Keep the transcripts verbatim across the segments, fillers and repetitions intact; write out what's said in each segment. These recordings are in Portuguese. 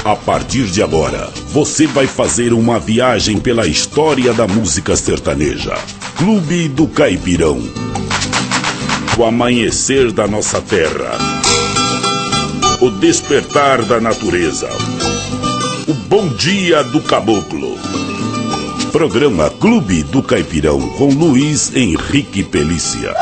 A partir de agora, você vai fazer uma viagem pela história da música sertaneja. Clube do Caipirão. O amanhecer da nossa terra. O despertar da natureza. O bom dia do caboclo. Programa Clube do Caipirão com Luiz Henrique Pelícia.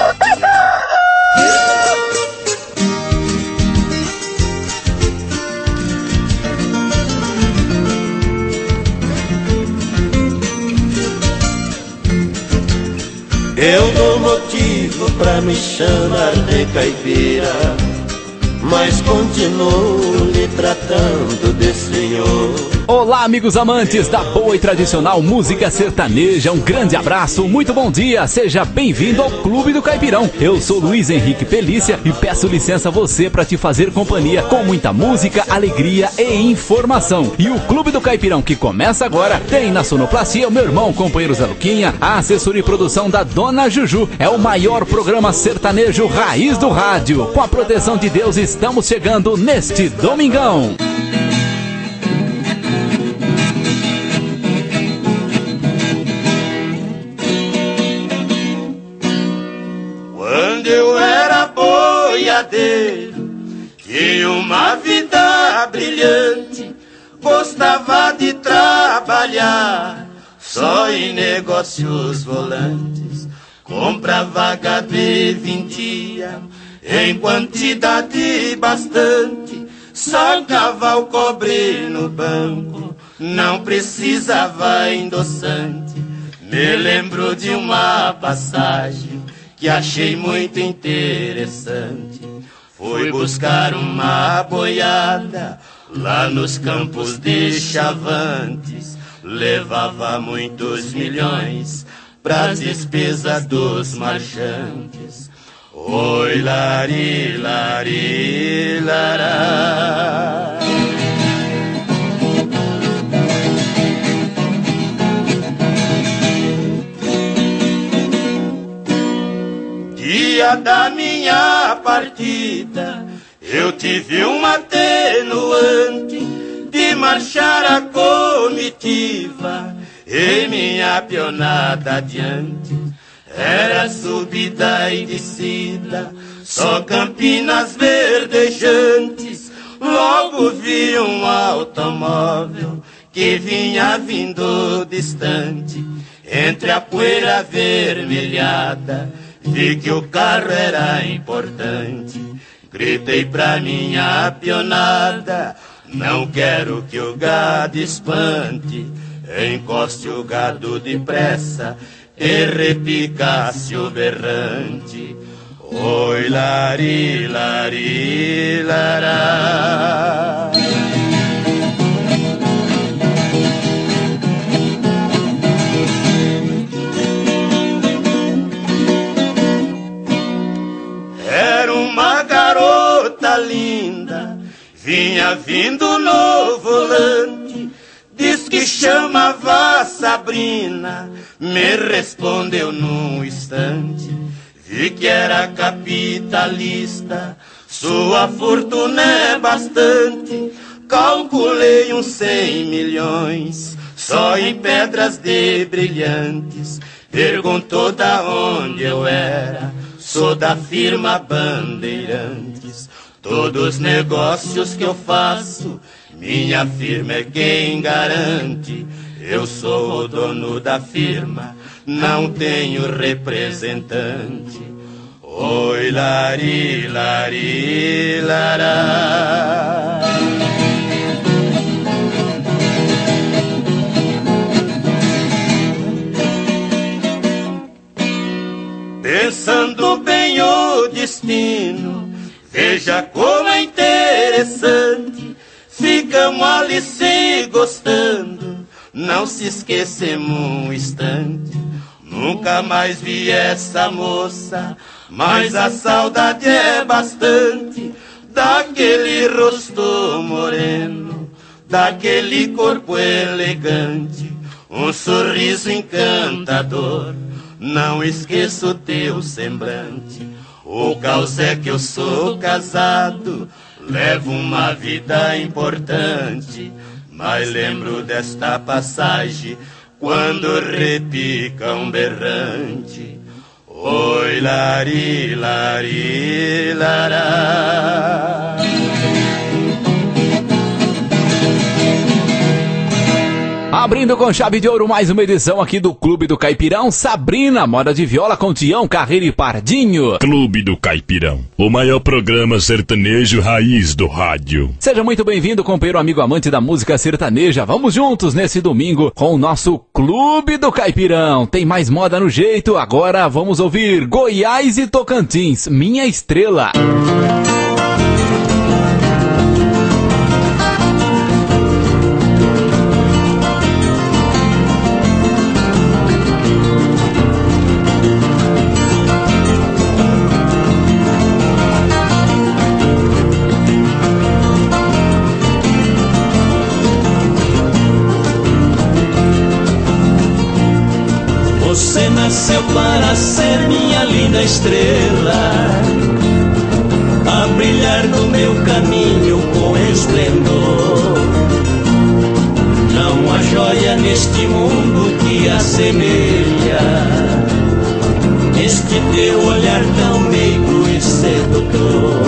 Eu dou motivo pra me chamar de caipira, mas continuo lhe tratando de senhor. Olá, amigos amantes da boa e tradicional música sertaneja, um grande abraço, muito bom dia, seja bem-vindo ao Clube do Caipirão. Eu sou Luiz Henrique Pelícia e peço licença a você para te fazer companhia com muita música, alegria e informação. E o Clube do Caipirão que começa agora tem na sonoplastia o meu irmão, companheiro Zé Luquinha, a assessoria e produção da Dona Juju. É o maior programa sertanejo raiz do rádio. Com a proteção de Deus estamos chegando neste domingão. Eu era boiadeiro, tinha uma vida brilhante, gostava de trabalhar só em negócios volantes. Comprava gado e vendia em quantidade bastante, sacava o cobre no banco, não precisava endossante. Me lembro de uma passagem que achei muito interessante. Fui buscar uma boiada lá nos campos de Chavantes. Levava muitos milhões pra despesa dos marchantes. Oi, lari, lari, lará. Dia da minha partida, eu tive um atenuante de marchar a comitiva e minha pionada adiante. Era subida e descida, só campinas verdejantes. Logo vi um automóvel que vinha vindo distante. Entre a poeira avermelhada, vi que o carro era importante. Gritei pra minha pionada, não quero que o gado espante. Encoste o gado depressa e repicasse o berrante. Oi, lari, lari, lará. Era uma garota linda, vinha vindo no volante. Diz que chamava Sabrina, me respondeu num instante. Vi que era capitalista, sua fortuna é bastante. Calculei uns cem milhões, só em pedras de brilhantes. Perguntou da onde eu era, sou da firma Bandeirantes. Todos os negócios que eu faço, minha firma é quem garante. Eu sou o dono da firma, não tenho representante. Oi, lari, lari, lará. Pensando bem o destino, veja como é interessante. Ficamos ali se gostando, não se esquecemos um instante. Nunca mais vi essa moça, mas a saudade é bastante. Daquele rosto moreno, daquele corpo elegante, um sorriso encantador, não esqueço teu semblante. O caos é que eu sou casado, levo uma vida importante, mas lembro desta passagem quando repica um berrante. Oi, lari, lari, lará. Abrindo com chave de ouro mais uma edição aqui do Clube do Caipirão, Sabrina, moda de viola com Tião, Carreira e Pardinho. Clube do Caipirão, o maior programa sertanejo raiz do rádio. Seja muito bem-vindo, companheiro, amigo, amante da música sertaneja. Vamos juntos nesse domingo com o nosso Clube do Caipirão. Tem mais moda no jeito, agora vamos ouvir Goiás e Tocantins, Minha Estrela. Você nasceu para ser minha linda estrela, a brilhar no meu caminho com esplendor. Não há joia neste mundo que assemelha este teu olhar tão meigo e sedutor.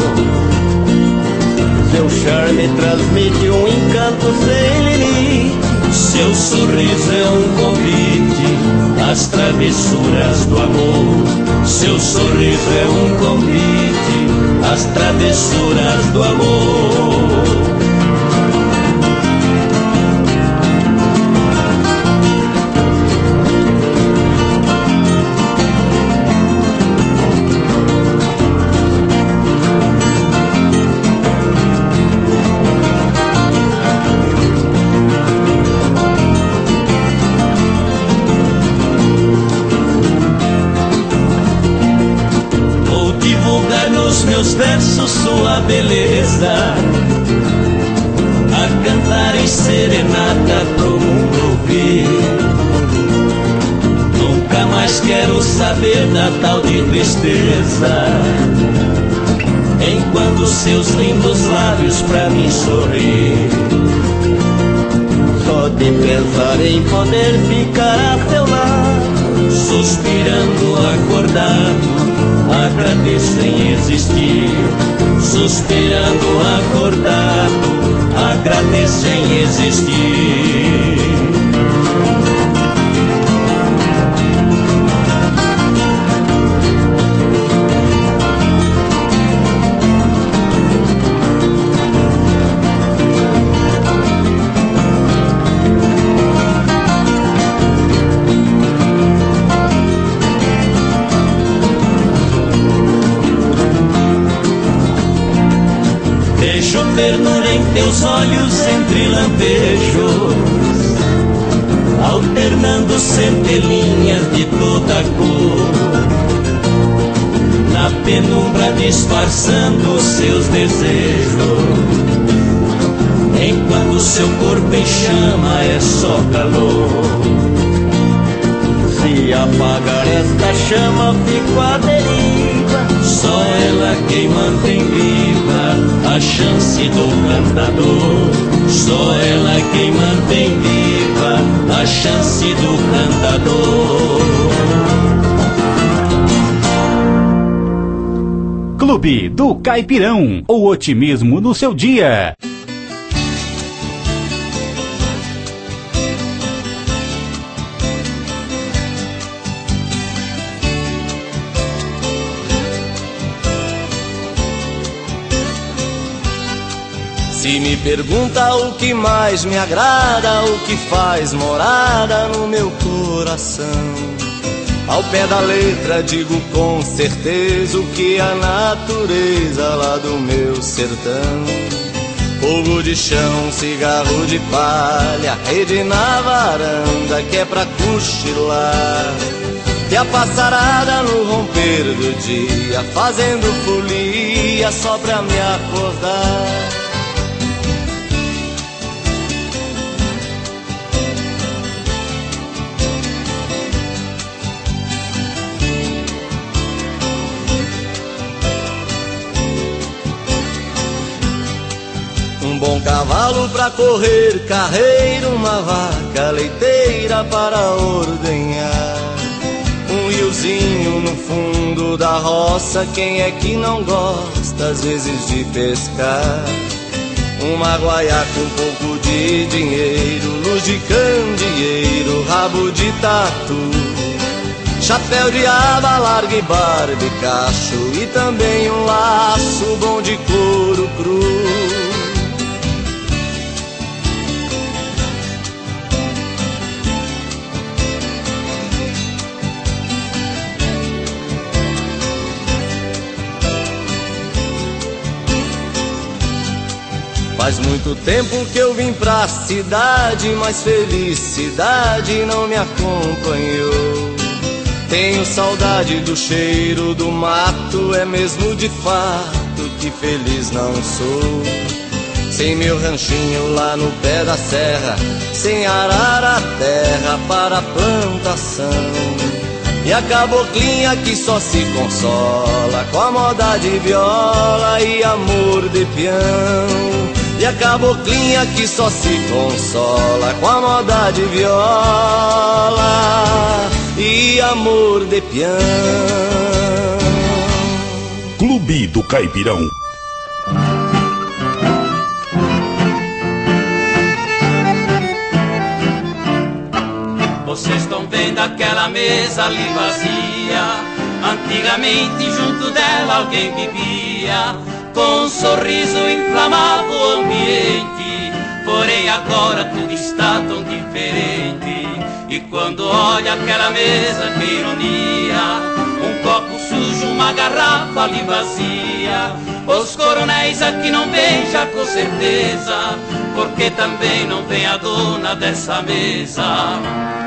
Seu charme transmite um encanto sem limite, seu sorriso é um convite às travessuras do amor. Seu sorriso é um convite às travessuras do amor. Meus versos, sua beleza, a cantar em serenata pro mundo ouvir. Nunca mais quero saber da tal de tristeza, enquanto seus lindos lábios pra mim sorrir. Só de pensar em poder ficar a seu lado, suspirando acordado, agradeço em existir. Suspirando acordado, agradeço em existir. Ternura em teus olhos entre lampejos, alternando centelhinhas de toda cor, na penumbra disfarçando seus desejos, enquanto seu corpo em chama é só calor. Se apagar esta chama, fico à deriva, só ela quem mantém viva a chance do cantador. Só ela quem mantém viva a chance do cantador. Clube do Caipirão, o otimismo no seu dia. Se me pergunta o que mais me agrada, o que faz morada no meu coração, ao pé da letra digo com certeza o que a natureza lá do meu sertão. Fogo de chão, cigarro de palha, rede na varanda que é pra cochilar, e a passarada no romper do dia fazendo folia só pra me acordar. bom cavalo pra correr carreira, uma vaca leiteira para ordenhar. Um riozinho no fundo da roça, quem é que não gosta às vezes de pescar? Uma guaiaca, um pouco de dinheiro, luz de candeeiro, rabo de tatu, chapéu de aba larga e barba e cacho, e também um laço bom de couro cru. Faz muito tempo que eu vim pra cidade, mas felicidade não me acompanhou. Tenho saudade do cheiro do mato, é mesmo de fato que feliz não sou. Sem meu ranchinho lá no pé da serra, sem arar a terra para a plantação. E a caboclinha que só se consola com a moda de viola e amor de peão. E a caboclinha que só se consola com a moda de viola e amor de peão. Clube do Caipirão. Vocês estão vendo aquela mesa ali vazia? Antigamente junto dela alguém bebia, com um sorriso inflamava o ambiente. Porém agora tudo está tão diferente. E quando olha aquela mesa, que ironia, um copo sujo, uma garrafa ali vazia. Os coronéis aqui não vêm já com certeza, porque também não vem a dona dessa mesa.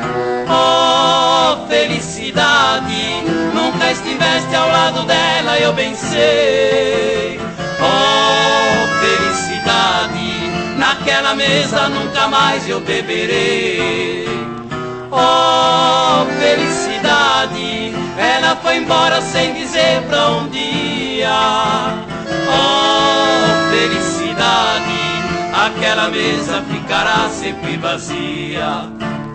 Oh, felicidade, nunca estiveste ao lado dela, eu bem sei. Oh, felicidade, naquela mesa nunca mais eu beberei. Oh, felicidade, ela foi embora sem dizer pra onde ia. Oh, felicidade, aquela mesa ficará sempre vazia.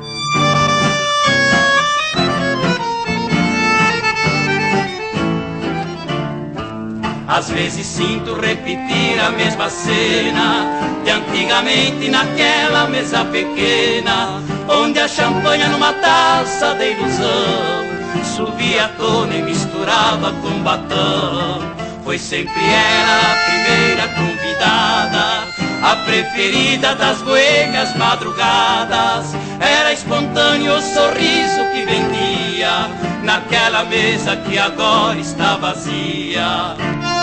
Às vezes sinto repetir a mesma cena de antigamente naquela mesa pequena, onde a champanhe numa taça de ilusão subia à tona e misturava com batom. Foi sempre ela a primeira convidada, a preferida das boêmias madrugadas. Era espontâneo o sorriso que vendia naquela mesa que agora está vazia.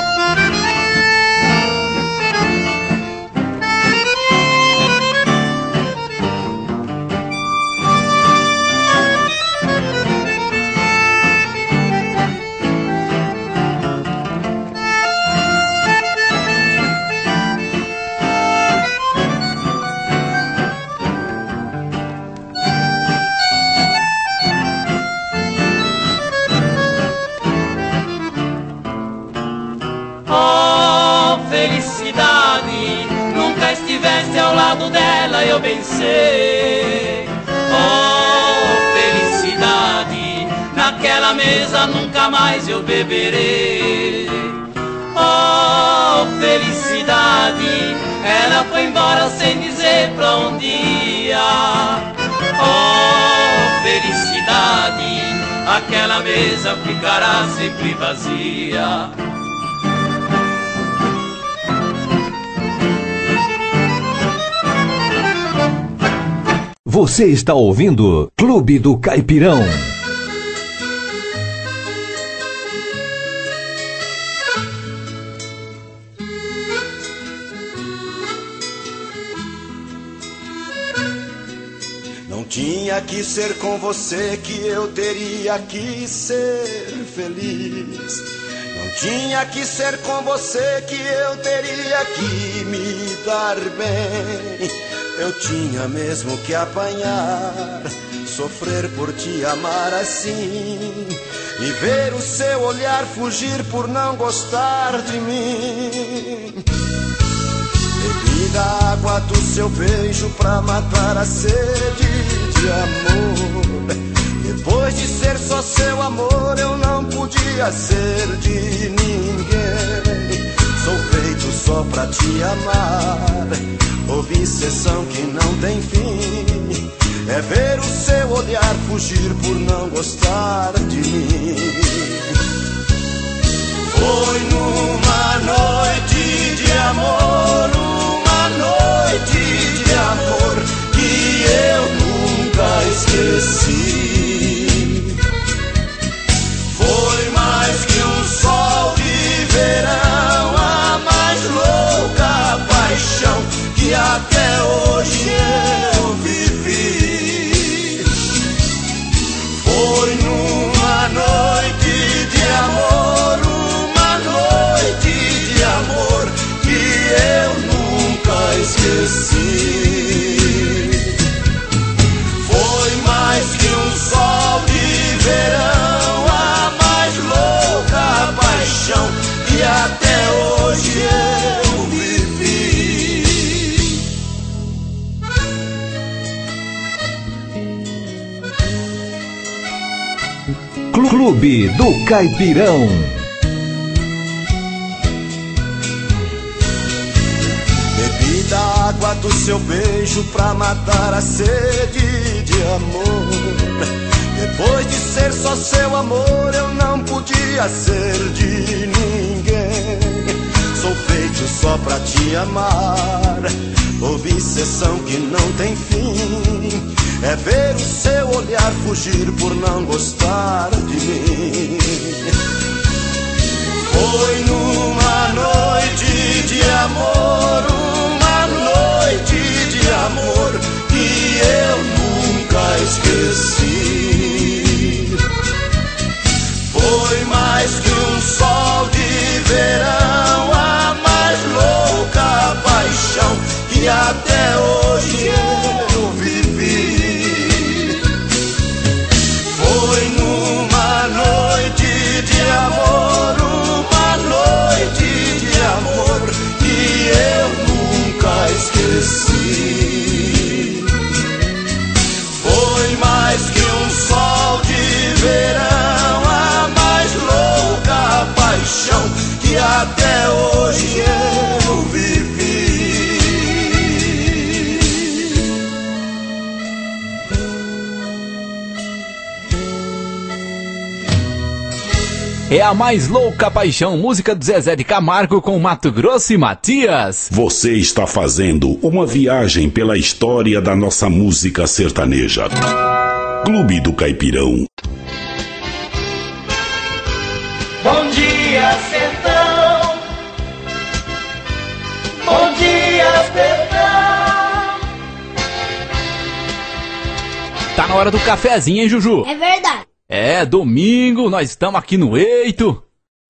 Ao lado dela eu bem sei. Oh, felicidade, naquela mesa nunca mais eu beberei. Oh, felicidade, ela foi embora sem dizer pra onde ia. Oh, felicidade, aquela mesa ficará sempre vazia. Você está ouvindo Clube do Caipirão. Não tinha que ser com você que eu teria que ser feliz. Não tinha que ser com você que eu teria que me dar bem. Eu tinha mesmo que apanhar, sofrer por te amar assim, e ver o seu olhar fugir por não gostar de mim. Bebi Bebi da água do seu beijo pra matar a sede de amor. Depois de ser só seu amor, eu não podia ser de ninguém. Sou feito só pra te amar, obsessão que não tem fim. É ver o seu olhar fugir por não gostar de mim. Foi numa noite de amor, uma noite de amor que eu nunca esqueci. Foi mais que um sol de verão, a mais louca paixão que até hoje eu vivi. Foi numa noite de amor, uma noite de amor que eu nunca esqueci. Foi mais que um sol de verão, a mais louca paixão que até hoje eu vivi. Clube do Caipirão. Bebi da água do seu beijo pra matar a sede de amor. Depois de ser só seu amor, eu não podia ser de ninguém. Sou feito só pra te amar, obsessão que não tem fim. É ver o seu olhar fugir por não gostar de mim. Foi numa noite de amor, uma noite de amor que eu nunca esqueci. Foi mais que um sol de verão, a mais louca paixão que até hoje eu vivi. Foi numa noite de amor, uma noite de amor que eu nunca esqueci. Foi mais que um sol de verão, a mais louca paixão que até hoje eu vivi. É a mais louca paixão, música do Zezé de Camargo com Mato Grosso e Matias. Você está fazendo uma viagem pela história da nossa música sertaneja. Clube do Caipirão. Bom dia, sertão. Bom dia, sertão. Tá na hora do cafezinho, hein, Juju? É verdade. É, domingo, nós estamos aqui no Eito.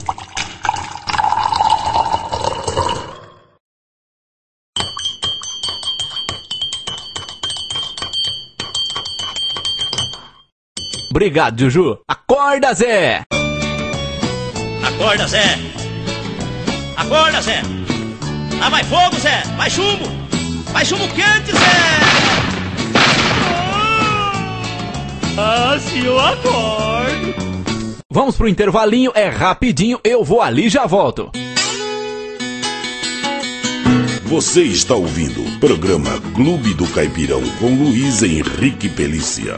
Obrigado, Juju. Acorda, Zé! Acorda, Zé! Acorda, Zé! Ah, vai fogo, Zé! Vai chumbo! Vai chumbo quente, Zé! Ah, se eu acordo! Vamos pro intervalinho, é rapidinho, eu vou ali e já volto. Você está ouvindo o programa Clube do Caipirão com Luiz Henrique Pelícia.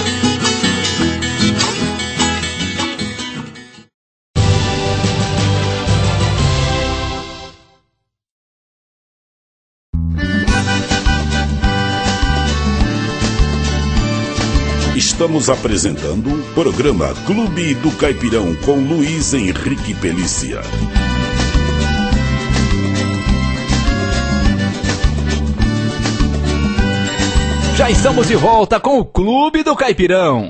Estamos apresentando o programa Clube do Caipirão com Luiz Henrique Pelícia. Já estamos de volta com o Clube do Caipirão.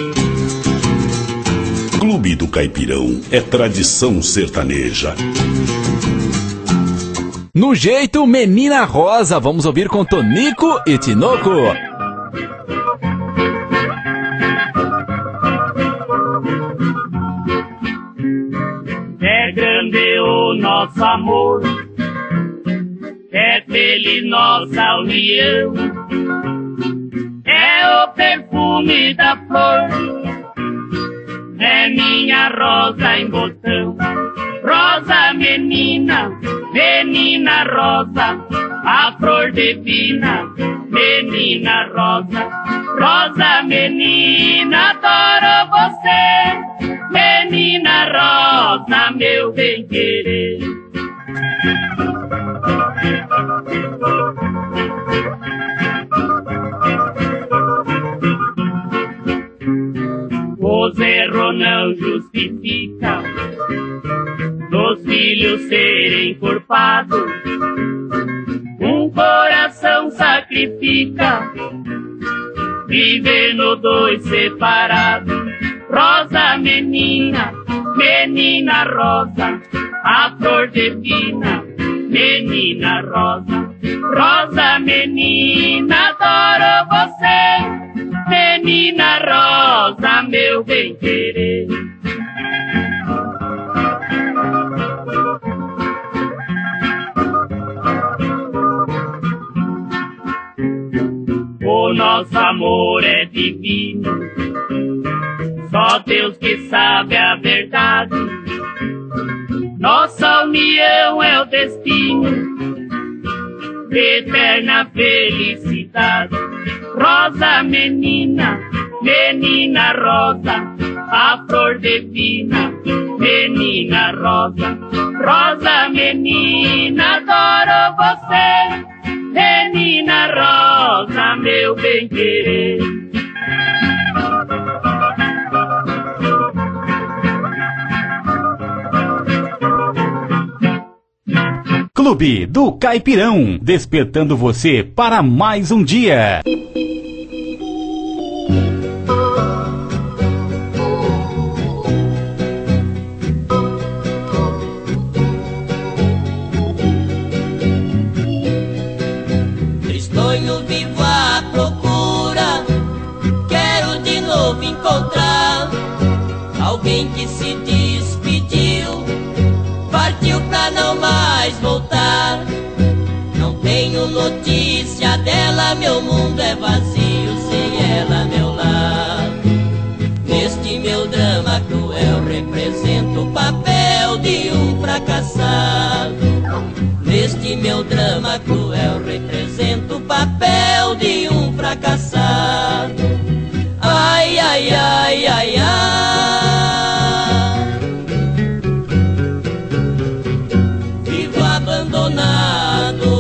Clube do Caipirão é tradição sertaneja. No jeito Menina Rosa, vamos ouvir com Tonico e Tinoco. É grande o nosso amor, é feliz nossa união. É o perfume da flor, é minha rosa em botão. Rosa menina, menina rosa, a flor divina, menina rosa. Rosa menina, adoro você, menina rosa, meu bem-querer. Os erros não justificam dos filhos serem culpados. Um coração sacrifica, vivendo dois separados. Rosa menina, menina rosa, a flor divina, menina rosa. Rosa menina, adoro você, menina rosa, meu bem-querer. O nosso amor é divino, só Deus que sabe a verdade. Nossa união é o destino, eterna felicidade. Rosa menina, menina rosa, a flor divina, menina rosa. Rosa menina, adoro você, menina rosa, meu bem-querer. Clube do Caipirão, despertando você para mais um dia. Tristonho vivo à procura, quero de novo encontrar alguém que se despediu, partiu pra não mais voltar. Não tenho notícia dela, meu mundo é vazio sem ela, meu lar. Neste meu drama cruel represento o papel de um fracassado. Neste meu drama cruel represento o papel de um fracassado. Ai, ai, ai, ai, ai. Vivo abandonado.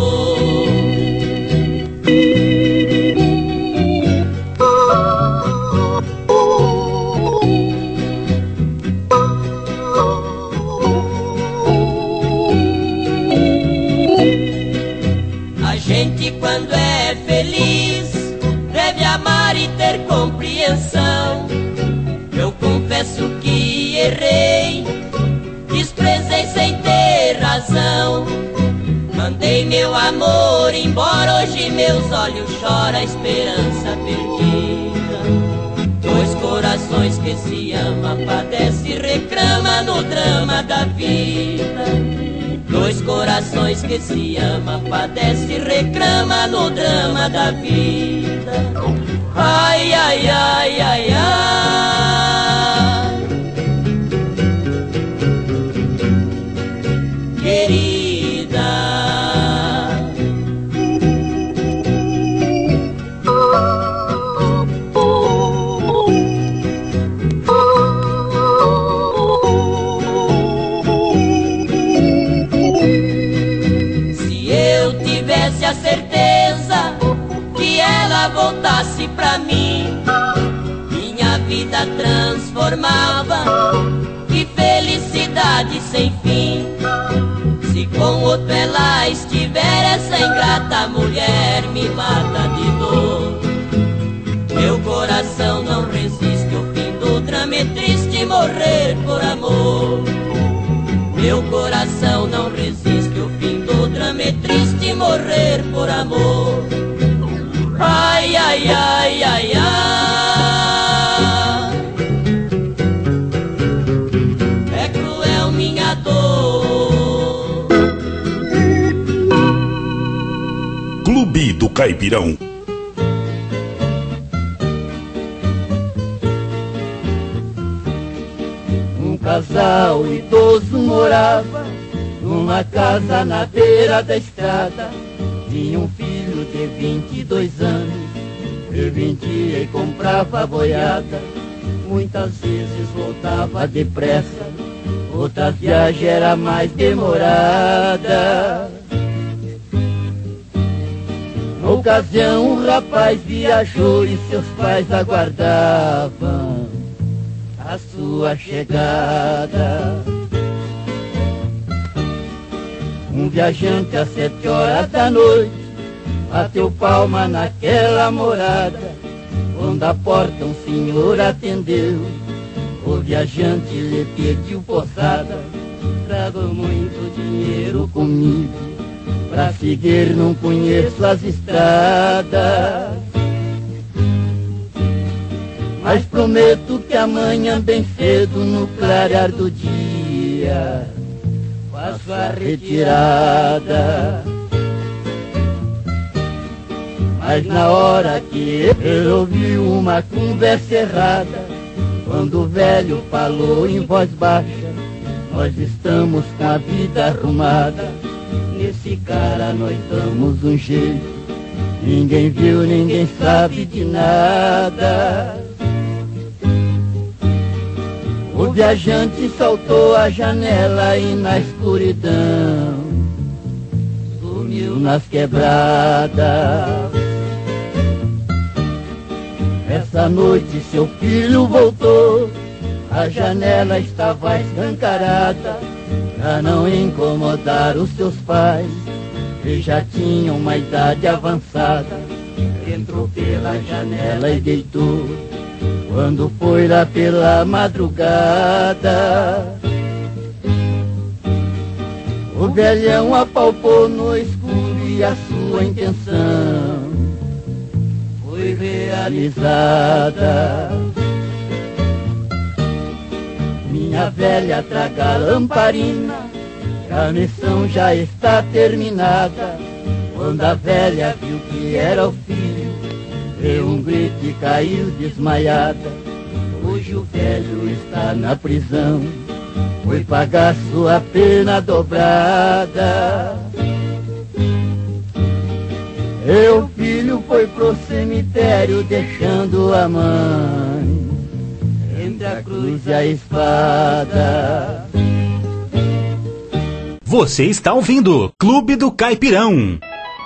A gente quando é feliz deve amar e ter compreensão. Eu confesso que errei, desprezei sem ter razão. Mandei meu amor embora, hoje meus olhos choram a esperança perdida. Dois corações que se amam, padece e reclama no drama da vida. Dois corações que se amam, padece e reclama no drama da vida. Ai, ai, ai, ai, ai. Querida, se eu tivesse a certeza que ela voltasse pra mim, minha vida transformava, que felicidade sem fim. Se com outro ela estiver, essa ingrata mulher me mata de dor. Meu coração não resiste ao fim do drama, é triste morrer por amor. Meu coração não resiste ao fim do drama, é triste morrer por amor. Ai, ai, ai, ai, ai. É cruel minha dor. Caipirão. Um casal idoso morava numa casa na beira da estrada. Tinha um filho de vinte e dois anos, que vendia e comprava boiada. Muitas vezes voltava depressa, outra viagem era mais demorada. Na ocasião um rapaz viajou e seus pais aguardavam a sua chegada. Um viajante às sete horas da noite bateu palma naquela morada. Quando a porta um senhor atendeu, o viajante lhe pediu posada. Trago muito dinheiro comigo, pra seguir não conheço as estradas, mas prometo que amanhã bem cedo, no clarear do dia, faço a retirada. Mas na hora que ele ouviu uma conversa errada, quando o velho falou em voz baixa: nós estamos com a vida arrumada, nesse cara nós damos um jeito, ninguém viu, ninguém sabe de nada. O viajante saltou a janela e na escuridão sumiu nas quebradas. Essa noite seu filho voltou, a janela estava escancarada, pra não incomodar os seus pais, que já tinham uma idade avançada. Entrou pela janela e deitou, quando foi lá pela madrugada, o velhão apalpou no escuro e a sua intenção foi realizada. Minha velha, traga a lamparina, a missão já está terminada. Quando a velha viu que era o filho, deu um grito e caiu desmaiada. Hoje o velho está na prisão, foi pagar sua pena dobrada. E o filho foi pro cemitério, deixando a mãe entre a cruz e a espada. Você está ouvindo Clube do Caipirão.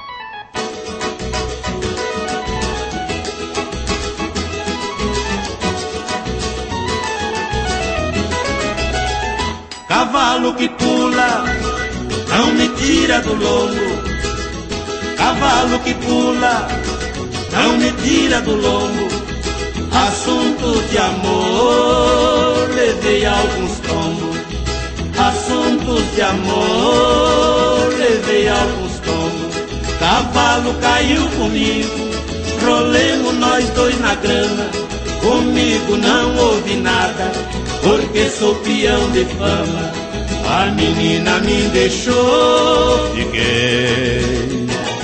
Cavalo que pula, não me tira do lombo. Cavalo que pula, não me tira do lombo. Assunto de amor, levei alguns tombos. Assuntos de amor, levei alguns tombos. Cavalo caiu comigo, rolemos nós dois na grama. Comigo não houve nada, porque sou peão de fama. A menina me deixou, fiquei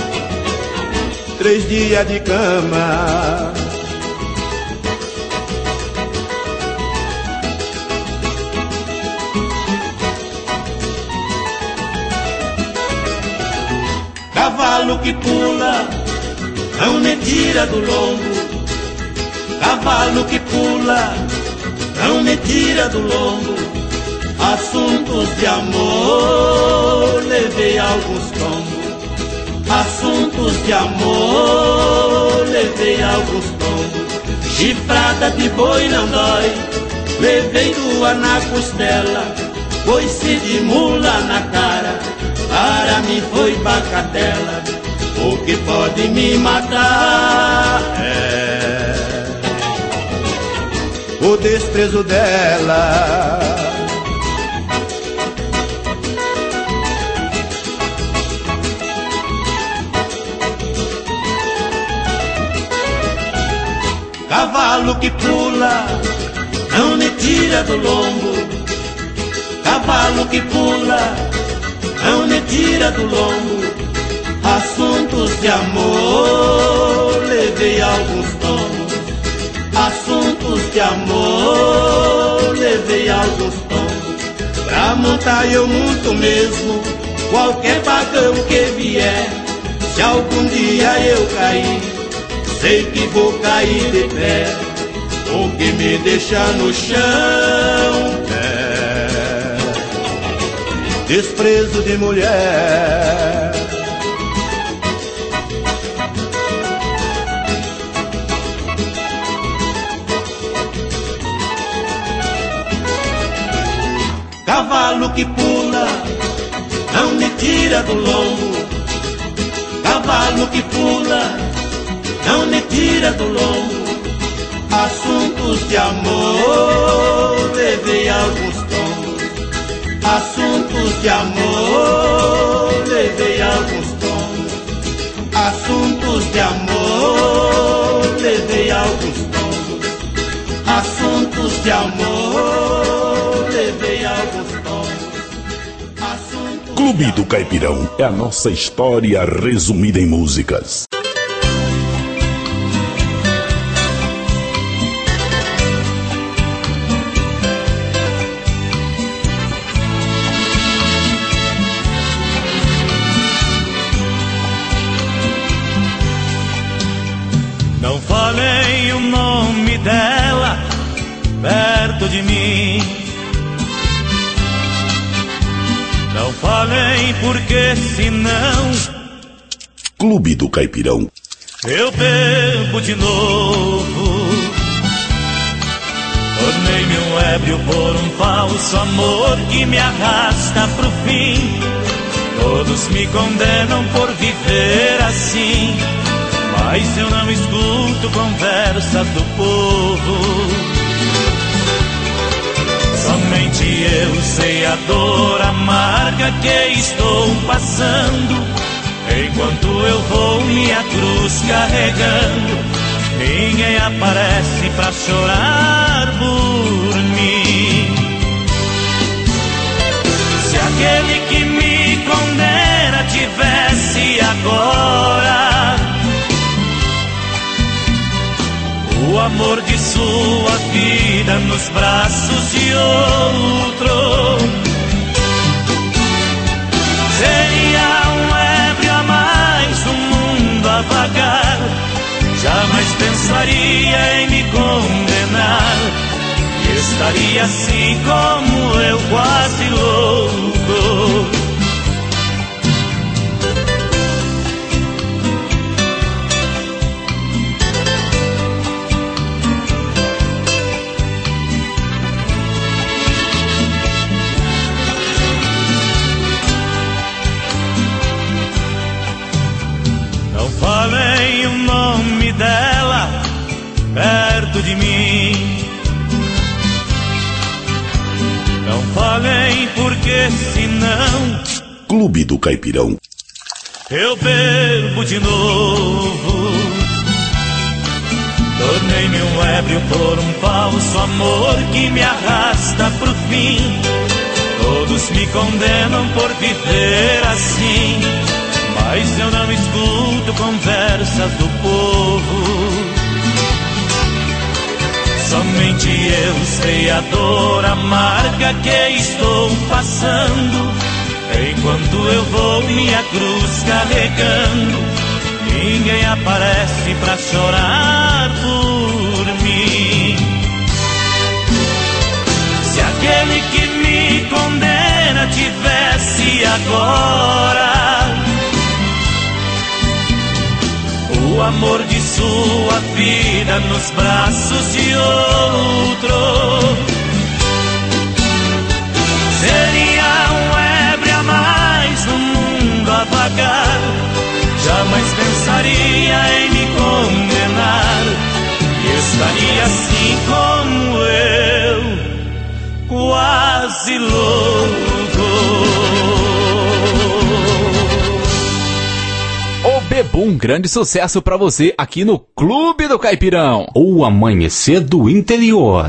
três dias de cama. Cavalo que pula, não me tira do lombo. Cavalo que pula, não me tira do lombo. Assuntos de amor, levei alguns tombos. Assuntos de amor, levei alguns tombos. Chifrada de boi não dói, levei duas na costela. Coice de mula na cara, para mim foi bacatela. O que pode me matar é o desprezo dela. Cavalo que pula, não me tira do lombo. Cavalo que pula, não me tira do lombo. Assuntos de amor, levei alguns tomos. Assuntos de amor, levei alguns tomos. Pra montar eu monto mesmo, qualquer pagão que vier. Se algum dia eu cair, sei que vou cair de pé. O que me deixa no chão é desprezo de mulher. Cavalo que pula, não me tira do lombo. Cavalo que pula, não me tira do lombo. Assuntos de amor, levei alguns tomos. Assuntos de amor, levei alguns tomos. Assuntos de amor, levei alguns tomos. Assuntos de amor, levei alguns tomos. Assuntos Clube do Caipirão é a nossa história resumida em músicas. Não falei o nome dela perto de mim. Não falei porque senão Clube do Caipirão. Eu bebo de novo. Tornei-me um ébrio por um falso amor que me arrasta pro fim. Todos me condenam por viver assim, mas eu não escuto conversas do povo. Somente eu sei a dor amarga que estou passando, enquanto eu vou minha cruz carregando. Ninguém aparece pra chorar por mim. Se aquele que me condena tivesse agora o amor de sua vida nos braços de outro, seria um ébrio a mais, um mundo a vagar. Jamais pensaria em me condenar, e estaria assim como eu, quase louco. Falei o nome dela perto de mim. Não falei porque senão Clube do Caipirão. Eu bebo de novo. Tornei-me um ébrio por um falso amor que me arrasta pro fim. Todos me condenam por viver assim, mas eu não escuto conversas do povo. Somente eu sei a dor amarga que estou passando, enquanto eu vou minha cruz carregando. Ninguém aparece pra chorar por mim. Se aquele que me condena tivesse agora o amor de sua vida nos braços de outro, seria um ébrio a mais, um mundo a vagar. Jamais pensaria em me condenar, e estaria assim como eu, quase louco. O Bebum, grande sucesso pra você aqui no Clube do Caipirão. O amanhecer do interior.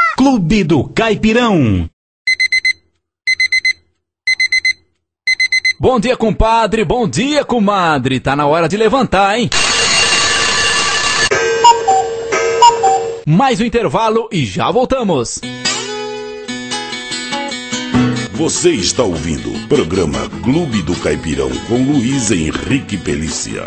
Clube do Caipirão. Bom dia, compadre, bom dia, comadre. Tá na hora de levantar, hein? Mais um intervalo e já voltamos. Você está ouvindo o programa Clube do Caipirão com Luiz Henrique Pelícia.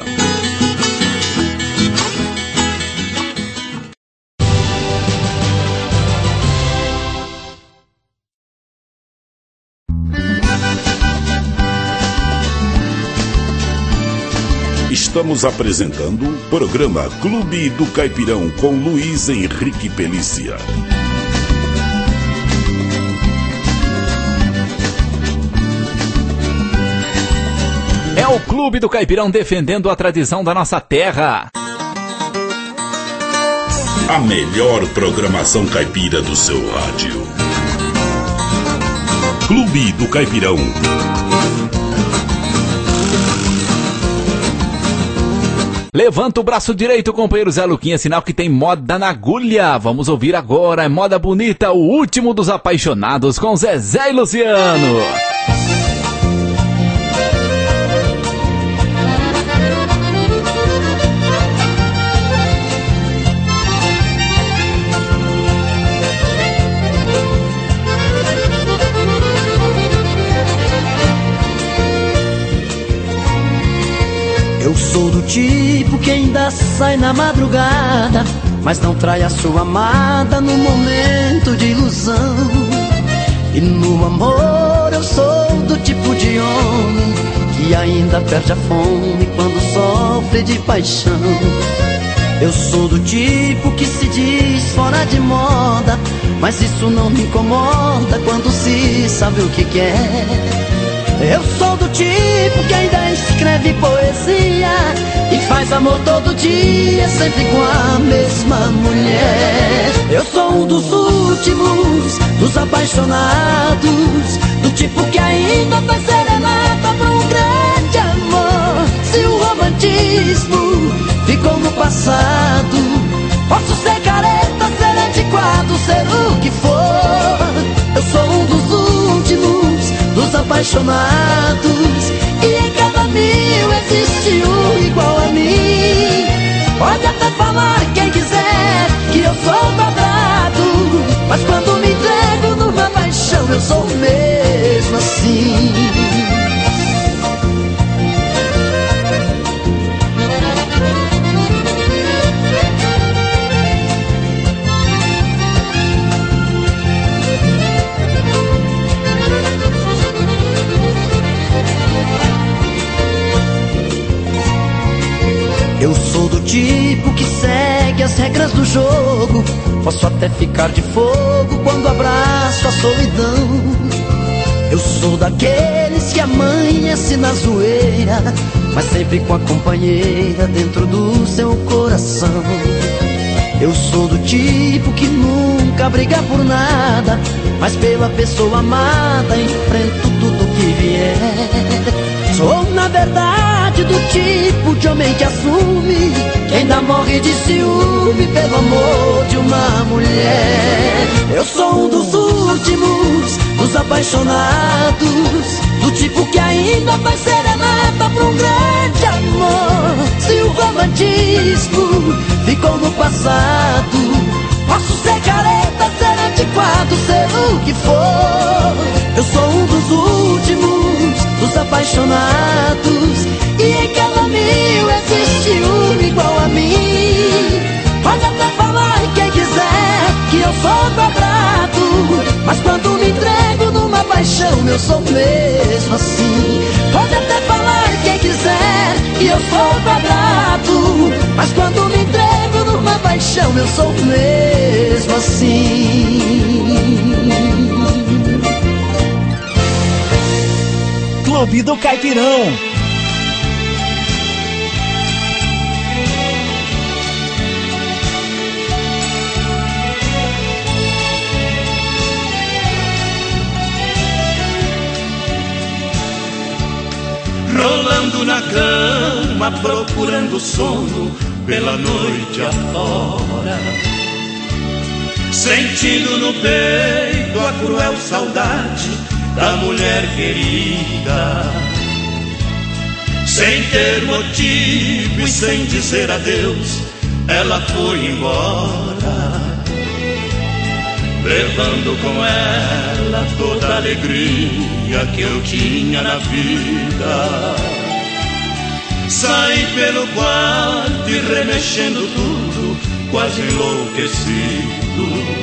Estamos apresentando o programa Clube do Caipirão com Luiz Henrique Pelícia. É o Clube do Caipirão defendendo a tradição da nossa terra. A melhor programação caipira do seu rádio. Clube do Caipirão. Levanta o braço direito, companheiro Zé Luquinha, sinal que tem moda na agulha. Vamos ouvir agora, é moda bonita, o último dos apaixonados com Zezé e Luciano. Eu sou do tipo que ainda sai na madrugada, mas não trai a sua amada no momento de ilusão. E no amor eu sou do tipo de homem que ainda perde a fome quando sofre de paixão. Eu sou do tipo que se diz fora de moda, mas isso não me incomoda quando se sabe o que quer. Eu sou do tipo que ainda escreve poesia e faz amor todo dia, sempre com a mesma mulher. Eu sou um dos últimos, dos apaixonados, do tipo que ainda faz serenata pra um grande amor. Se o romantismo ficou no passado, posso ser careta, ser antiquado, ser o que for. Eu sou um dos últimos, dos apaixonados, e em cada mil existe um igual a mim. Pode até falar quem quiser que eu sou quadrado, mas quando me entrego numa paixão eu sou mesmo assim. Eu sou do tipo que segue as regras do jogo, posso até ficar de fogo quando abraço a solidão. Eu sou daqueles que amanhece na zoeira, mas sempre com a companheira dentro do seu coração. Eu sou do tipo que nunca briga por nada, mas pela pessoa amada enfrento tudo que vier. Sou na verdade do tipo de homem que assume, que ainda morre de ciúme pelo amor de uma mulher. Eu sou um dos últimos, dos apaixonados, do tipo que ainda faz serenata pra um grande amor. Se o romantismo ficou no passado, posso ser careta, ser antiquado, ser o que for. Eu sou um dos últimos, dos apaixonados, e em cada mil existe um igual a mim. Pode até falar quem quiser que eu sou quadrado, mas quando me entrego numa paixão eu sou mesmo assim. Pode até falar quem quiser que eu sou quadrado, mas quando me entrego numa paixão eu sou mesmo assim. Clube do Caipirão. Rolando na cama, procurando sono pela noite afora, sentindo no peito a cruel saudade da mulher querida. Sem ter motivo e sem dizer adeus, ela foi embora, levando com ela toda a alegria que eu tinha na vida. Saí pelo quarto e remexendo tudo, quase enlouquecido.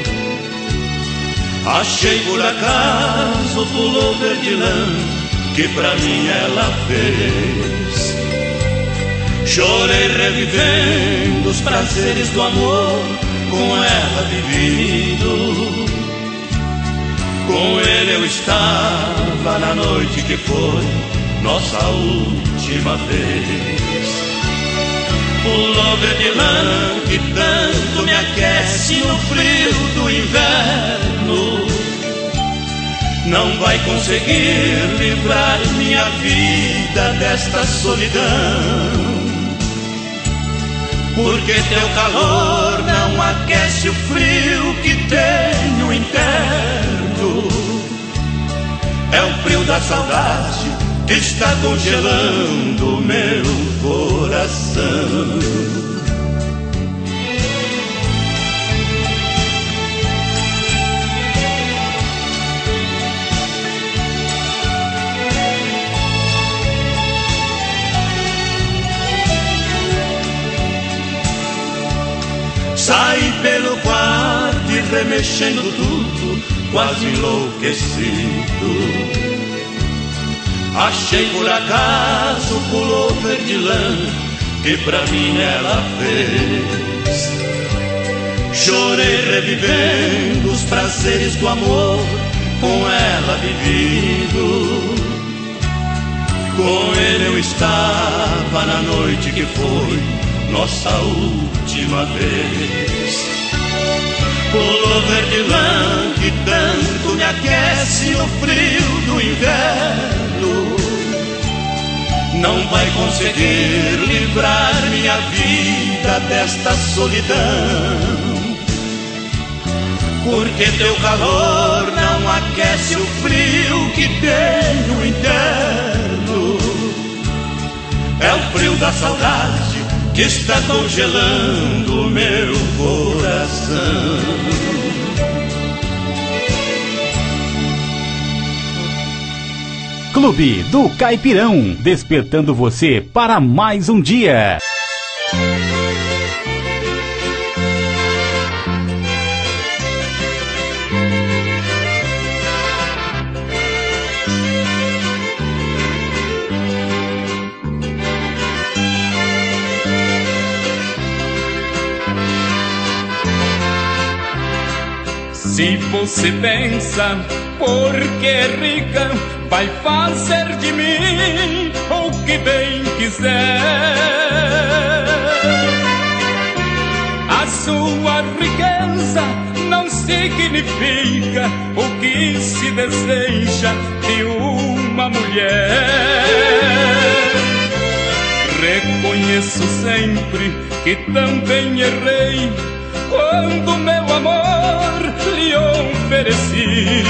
Achei por acaso o pullover de lã que pra mim ela fez. Chorei revivendo os prazeres do amor com ela vivido. Com ele eu estava na noite que foi nossa última vez. Pullover de lã que tanto me aquece no frio do inverno, não vai conseguir livrar minha vida desta solidão. Porque teu calor não aquece o frio que tenho interno. É o frio da saudade que está congelando o meu coração. Saí pelo quarto e remexendo tudo, quase enlouquecido. Achei por acaso o pullover de lã que pra mim ela fez. Chorei revivendo os prazeres do amor com ela vivido. Com ele eu estava na noite que foi nossa última vez. Pullover de lã que tanto me aquece no frio do inverno, não vai conseguir livrar minha vida desta solidão. Porque teu calor não aquece o frio que tenho interno. É o frio da saudade que está congelando o meu coração. Clube do Caipirão, despertando você para mais um dia. Se você pensa, porque é rica, vai fazer de mim o que bem quiser. A sua riqueza não significa o que se deseja de uma mulher. Reconheço sempre que também errei quando meu amor lhe ofereci.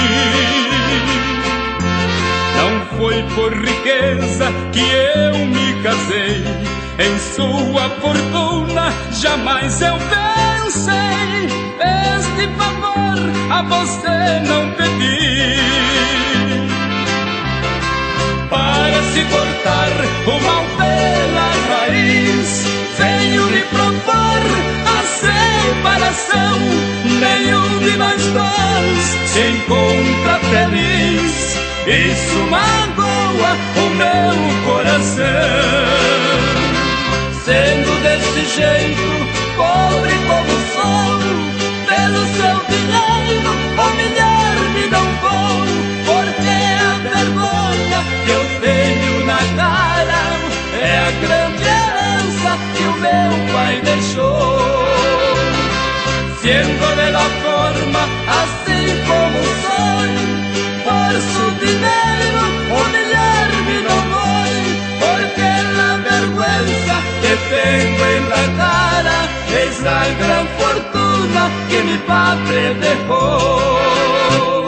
Não foi por riqueza que eu me casei, em sua fortuna jamais eu pensei. Este favor a você não pedi. Para se cortar o mal pela raiz, venho lhe propor a separação. Nenhum de nós dois se encontra feliz, isso magoa o meu coração. Sendo desse jeito, pobre como sou, pelo seu dinheiro humilhar-me não vou. Porque a vergonha que eu tenho na cara é a grande herança que o meu pai deixou. Sendo de la forma assim como sou, por su dinheiro humilhar-me não vou. Porque a vergüenza que tenho en la cara es la gran fortuna que mi padre dejó.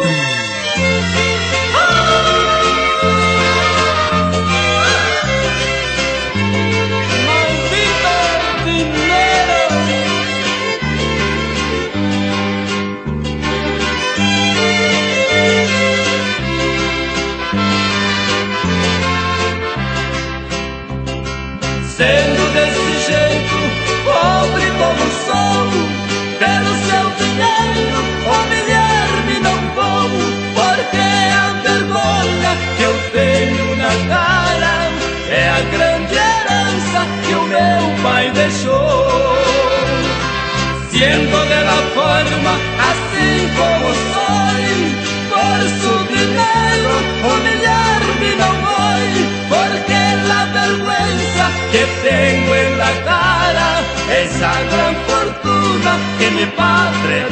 esa gran fortuna que mi padre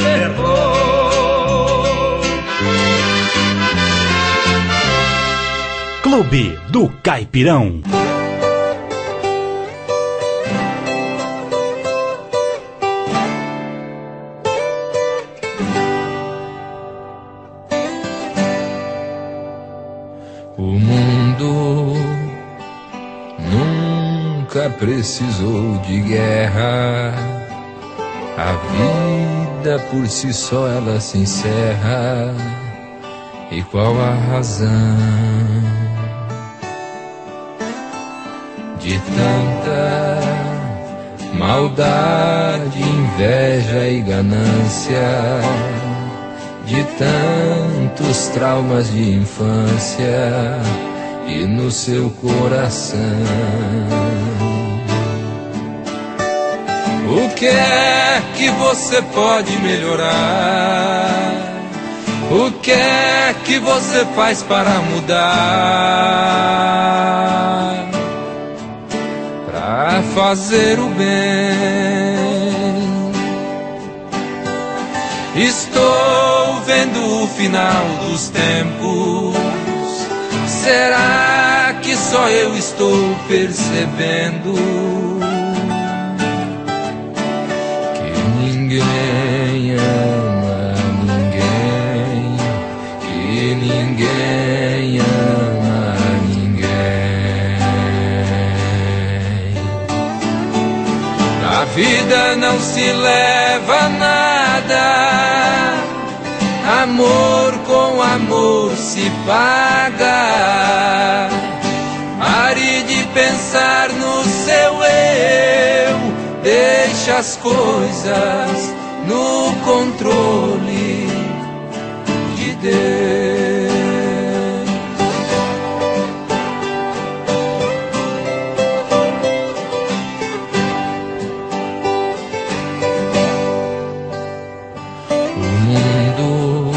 dejó. Clube do Caipirão. O mundo nunca precisou de guerra. A vida por si só ela se encerra. E qual a razão de tanta maldade, inveja e ganância? De tantos traumas de infância e no seu coração. O que é que você pode melhorar? O que é que você faz para mudar? Para fazer o bem. Estou vendo o final dos tempos. Será que só eu estou percebendo que ninguém ama ninguém, que ninguém ama ninguém? Na vida não se leva nada. Amor com amor se paga. Pare de pensar no seu eu. Deixa as coisas no controle de Deus. O mundo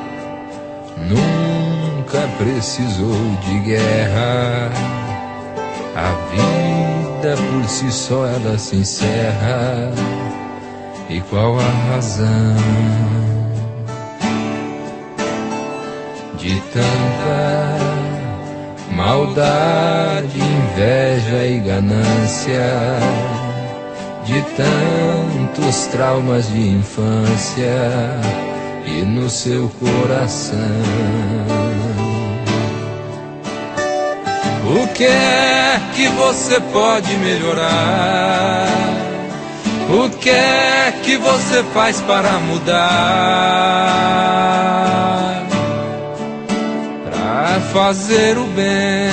nunca precisou de guerra. A vida por si só ela se encerra. E qual a razão de tanta maldade, inveja e ganância? De tantos traumas de infância e no seu coração. O que é que você pode melhorar? O que é que você faz para mudar? Para fazer o bem.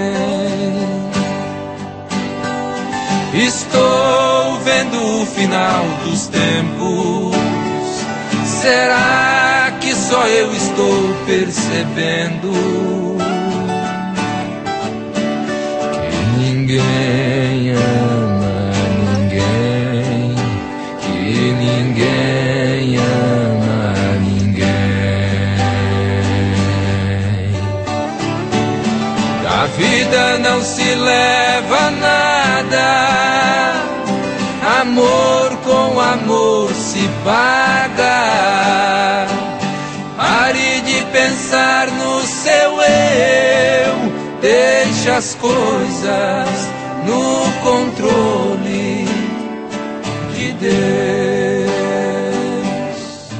Estou vendo o final dos tempos. Será que só eu estou percebendo que ninguém ama ninguém, que ninguém ama ninguém? Da vida não se leva nada. Amor com amor se paga. Pare de pensar no seu eu. Deixa as coisas no controle de Deus.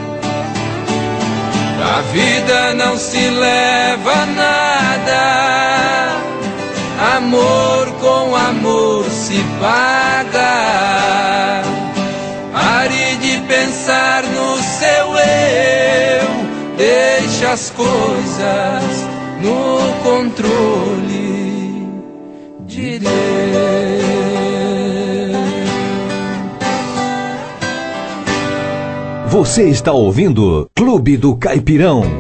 A vida não se leva nada. Amor com amor se paga. Pare de pensar no seu eu. Deixa as coisas no controle de Deus. Você está ouvindo Clube do Caipirão.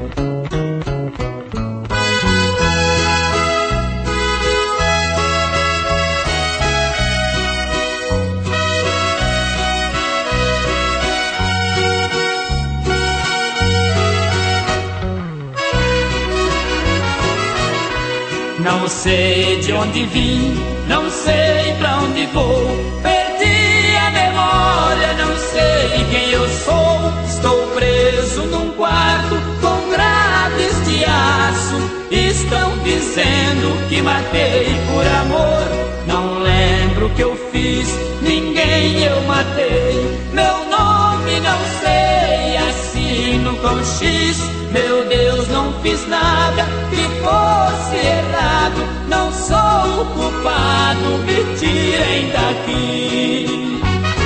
Não sei de onde vim, não sei pra onde vou. Perdi a memória te matei por amor. Não lembro o que eu fiz, ninguém eu matei. Meu nome não sei, assino com X. Meu Deus, não fiz nada que fosse errado. Não sou o culpado, me tirem daqui.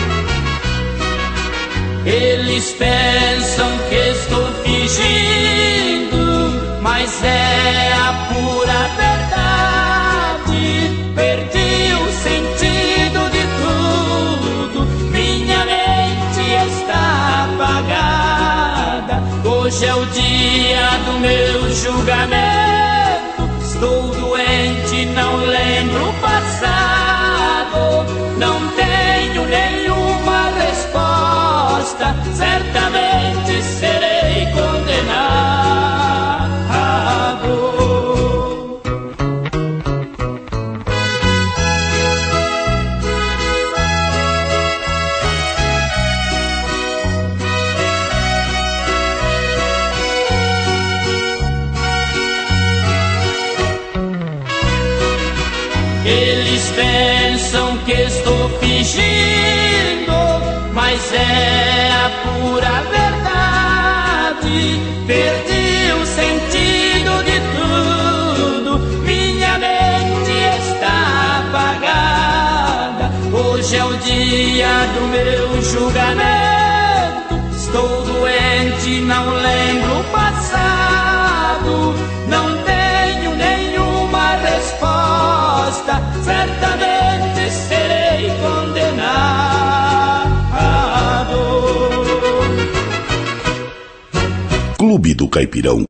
Eles pensam que estou fingindo, mas é a pura verdade. Perdi o sentido de tudo, minha mente está apagada. Hoje é o dia do meu julgamento. Estou doente, não lembro o passado. Não tenho nenhuma resposta, certamente serei condenado. Eles pensam que estou fingindo, mas é a pura verdade. Perdi o sentido de tudo, minha mente está apagada. Hoje é o dia do meu julgamento. Estou doente, não lembro o passado. Não tenho nenhuma resposta, certamente serei condenado. Clube do Caipirão.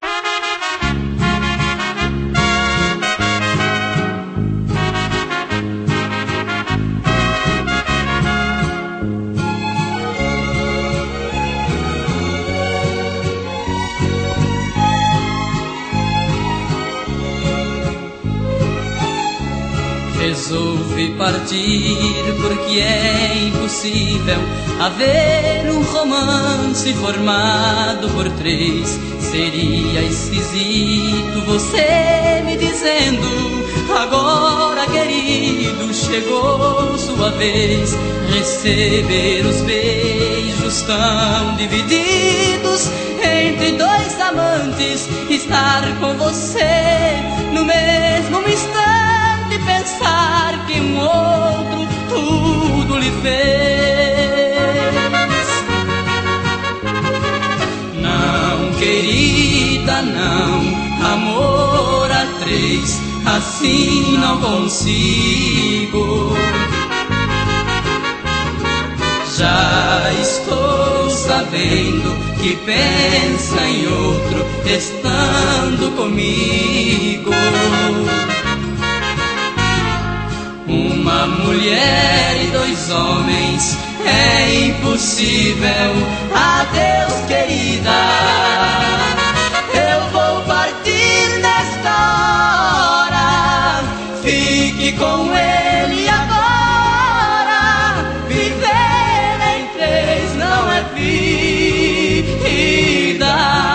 Resolvi partir porque é impossível haver um romance formado por três. Seria esquisito você me dizendo: agora, querido, chegou sua vez. Receber os beijos tão divididos entre dois amantes, estar com você no mesmo instante, pensar que um outro tudo lhe fez. Não, querida, não, amor a três, assim não consigo. Já estou sabendo que pensa em outro, estando comigo. Uma mulher e dois homens é impossível. Adeus, querida, eu vou partir nesta hora. Fique com ele agora. Viver em três não é vida.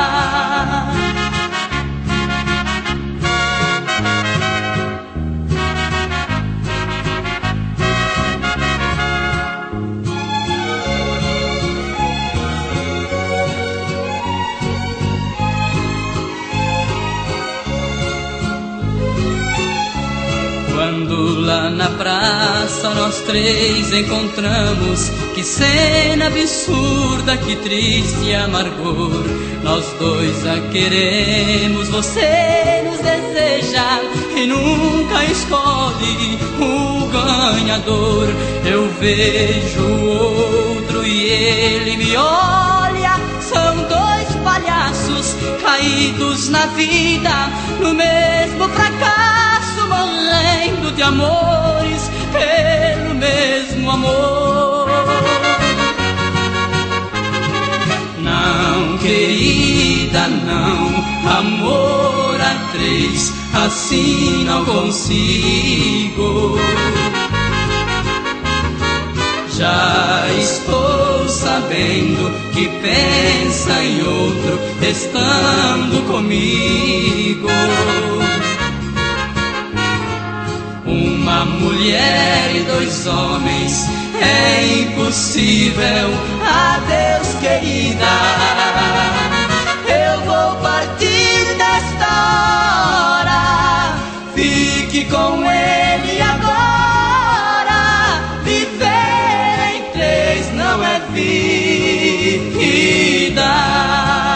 Quando lá na praça nós três encontramos, que cena absurda, que triste amargor. Nós dois a queremos, você nos deseja e nunca escolhe o ganhador. Eu vejo o outro e ele me olha. São dois palhaços caídos na vida, no mesmo fracasso, morrendo de amores pelo mesmo amor. Não, querida, não, amor a três, assim não consigo. Já estou sabendo que pensa em outro, estando comigo. uma mulher e dois homens é impossível. Adeus, querida, eu vou partir desta hora. Fique com ele agora. Viver em três não é vida.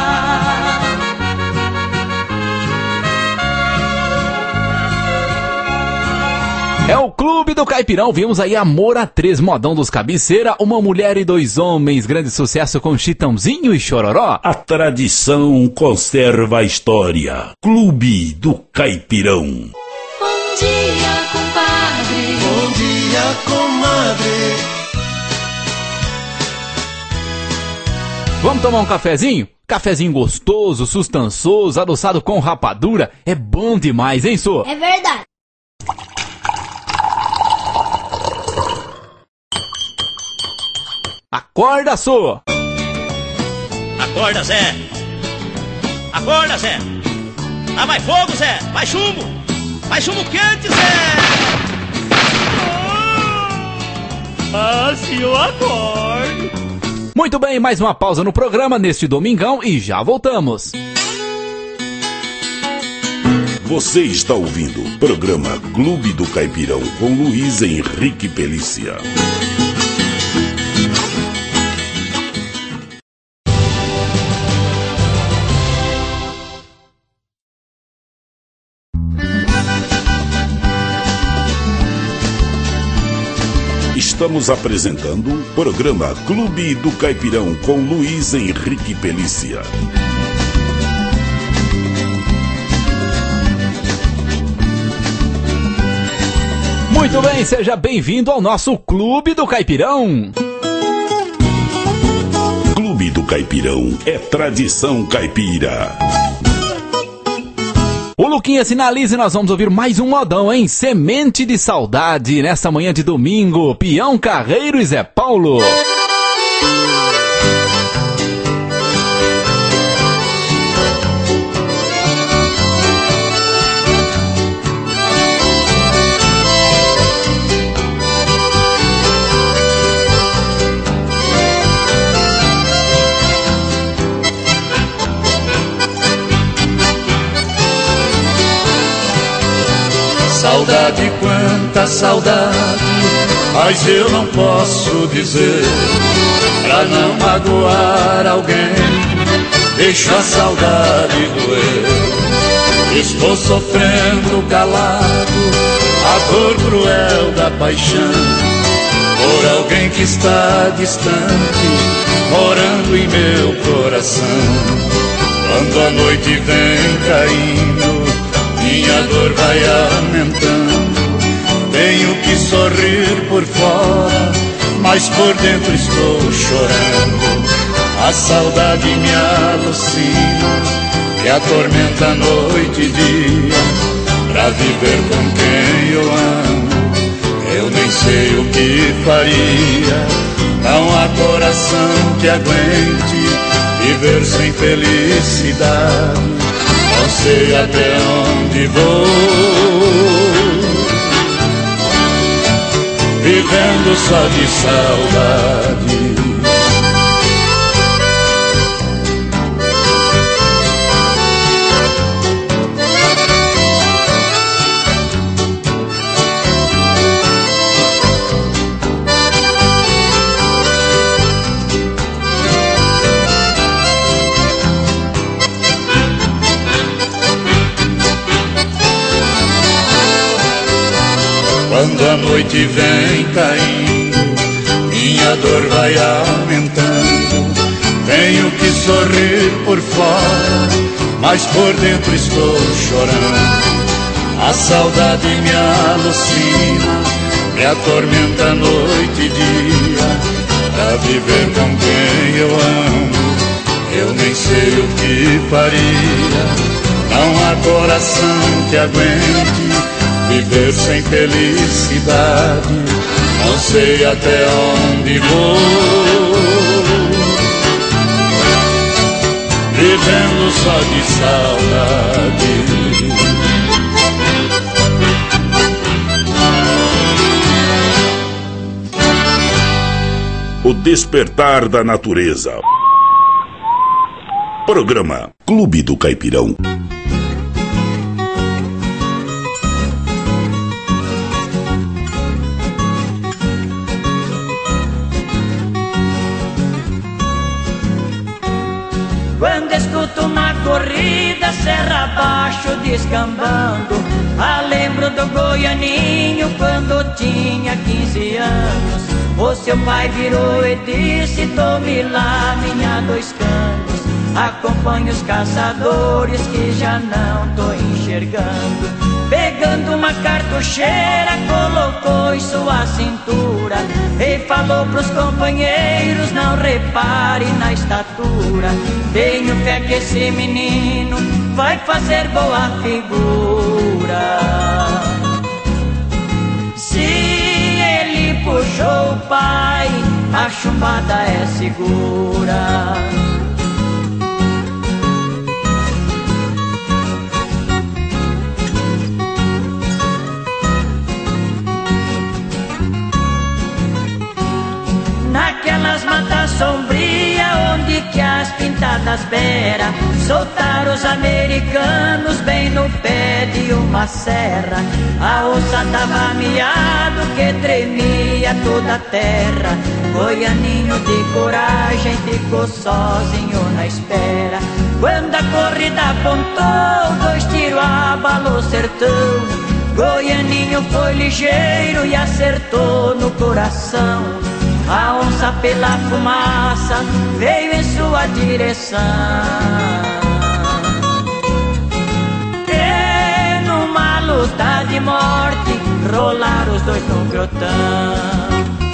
É o Clube do Caipirão, vimos aí Amor a Três, modão dos Cabeceira, Uma Mulher e Dois Homens, grande sucesso com Chitãozinho e Chororó. A tradição conserva a história. Clube do Caipirão. Bom dia, compadre. Bom dia, comadre. Vamos tomar um cafezinho? Cafezinho gostoso, sustançoso, adoçado com rapadura, é bom demais, hein, Sô? É verdade. Acorda, Sô! Acorda, Zé! Acorda, Zé! Lá vai fogo, Zé! Vai chumbo! Vai chumbo quente, Zé! Ah, se eu acordo! Muito bem, mais uma pausa no programa neste domingão e já voltamos. Você está ouvindo o programa Clube do Caipirão com Luiz Henrique Pelícia. Estamos apresentando o programa Clube do Caipirão com Luiz Henrique Pelícia. Muito bem, seja bem-vindo ao nosso Clube do Caipirão. Clube do Caipirão é tradição caipira. O Luquinha sinaliza e nós vamos ouvir mais um modão, hein? Semente de Saudade, nessa manhã de domingo, Peão Carreiro e Zé Paulo. Saudade, quanta saudade, mas eu não posso dizer, pra não magoar alguém, deixo a saudade doer. Estou sofrendo calado a dor cruel da paixão, por alguém que está distante, morando em meu coração. Quando a noite vem caindo, minha dor vai aumentando. Tenho que sorrir por fora, mas por dentro estou chorando. A saudade me alucina, me atormenta noite e dia. Pra viver com quem eu amo, eu nem sei o que faria. Não há coração que aguente viver sem felicidade. Não sei até onde vou, vivendo só de saudade. Quando a noite vem caindo, minha dor vai aumentando. Tenho que sorrir por fora, mas por dentro estou chorando. A saudade me alucina, me atormenta noite e dia. Pra viver com quem eu amo, eu nem sei o que faria. Não há coração que aguente viver sem felicidade. Não sei até onde vou, vivendo só de saudade. despertar da natureza. Programa Clube do Caipirão. Quando escuto uma corrida serra abaixo descambando, ah, lembro do goianinho quando tinha quinze anos. O seu pai virou e disse: tome lá minha dois canos, acompanhe os caçadores que já não tô enxergando. Pegando uma cartucheira, colocou em sua cintura e falou pros companheiros: não repare na estatura, tenho fé que esse menino vai fazer boa figura. Se ele puxou o pai, a chumbada é segura. Naquelas matas sombrias onde que as pintadas beira, soltaram os americanos bem no pé de uma serra. A onça tava miado que tremia toda a terra. Goianinho de coragem ficou sozinho na espera. Quando a corrida apontou, dois tiros abalou o sertão. Goianinho foi ligeiro e acertou no coração. A onça pela fumaça veio em sua direção. E numa luta de morte rolaram os dois no grotão.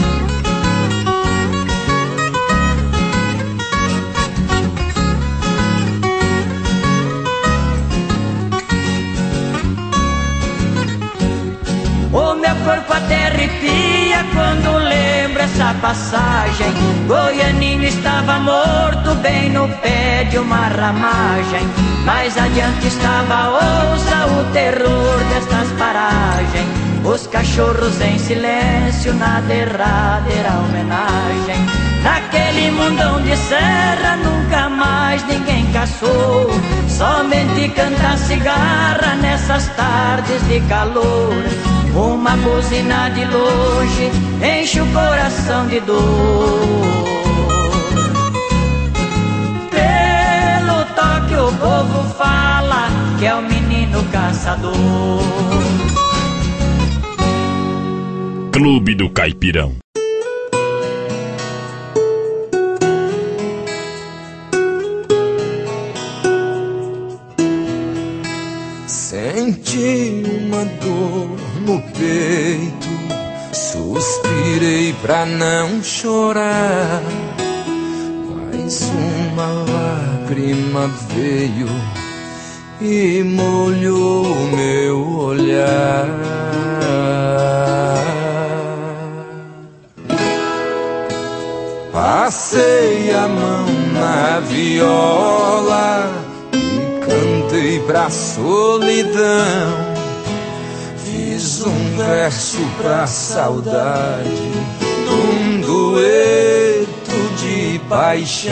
O meu corpo até arrepia quando lembro essa passagem. Goianinho estava morto bem no pé de uma ramagem. Mais adiante estava a onça, o terror destas paragens. Os cachorros em silêncio na derradeira homenagem. Naquele mundão de serra nunca mais ninguém caçou. Somente canta cigarra nessas tardes de calor. Uma buzina de longe enche o coração de dor. Pelo toque o povo fala que é o menino caçador. Clube do Caipirão. Senti uma dor no peito, suspirei pra não chorar, mas uma lágrima veio e molhou meu olhar. Passei a mão na viola e cantei pra solidão. Fiz um verso pra saudade, num dueto de paixão.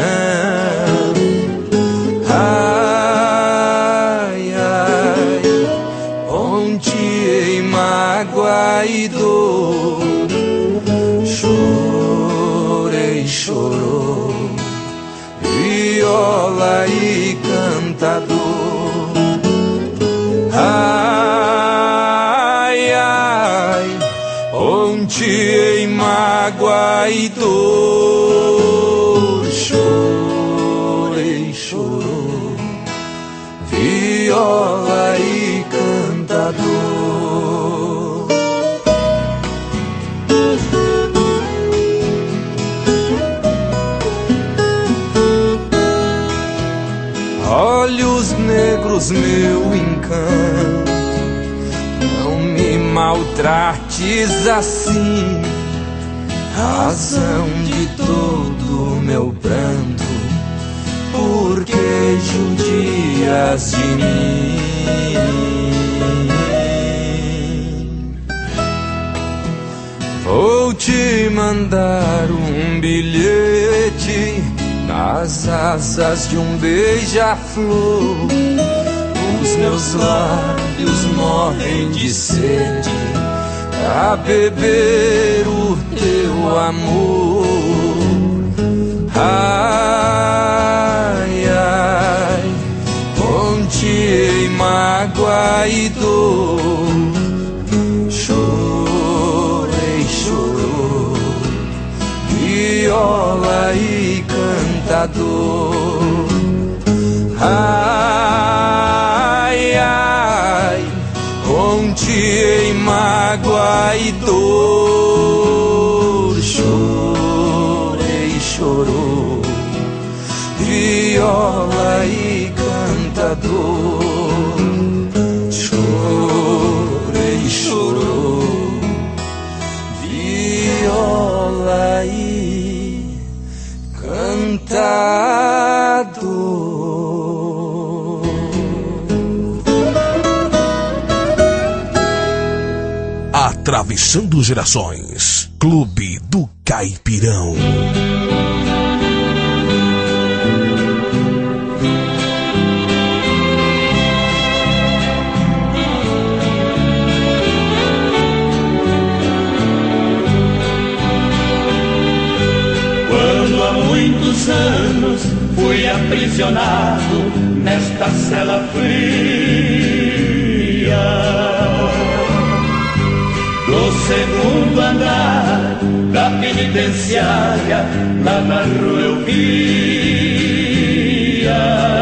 Ai, ai, ponteei mágoa e dor. Chorei, chorou, viola e cantador. Ai, ai, ponteei mágoa e dor. Chorei, chorou, viola e cantador. Olhos negros, meu encanto, não me maltrates assim. Razão de todo meu pranto, porque judias de mim. Vou te mandar um bilhete nas asas de um beija-flor. Os meus lábios morrem de sede a beber o teu amor. Ai, ai, ponteei mágoa e dor. Chorei, chorou, viola e cantador. Ai, ai, ponteei mágoa e dor. Chorei, chorou, viola e cantador. Chorei, chorou, viola e cantador. Atravessando gerações, Clube do Caipirão. Quando há muitos anos fui aprisionado nesta cela fria do segundo andar da penitenciária, lá na rua eu via.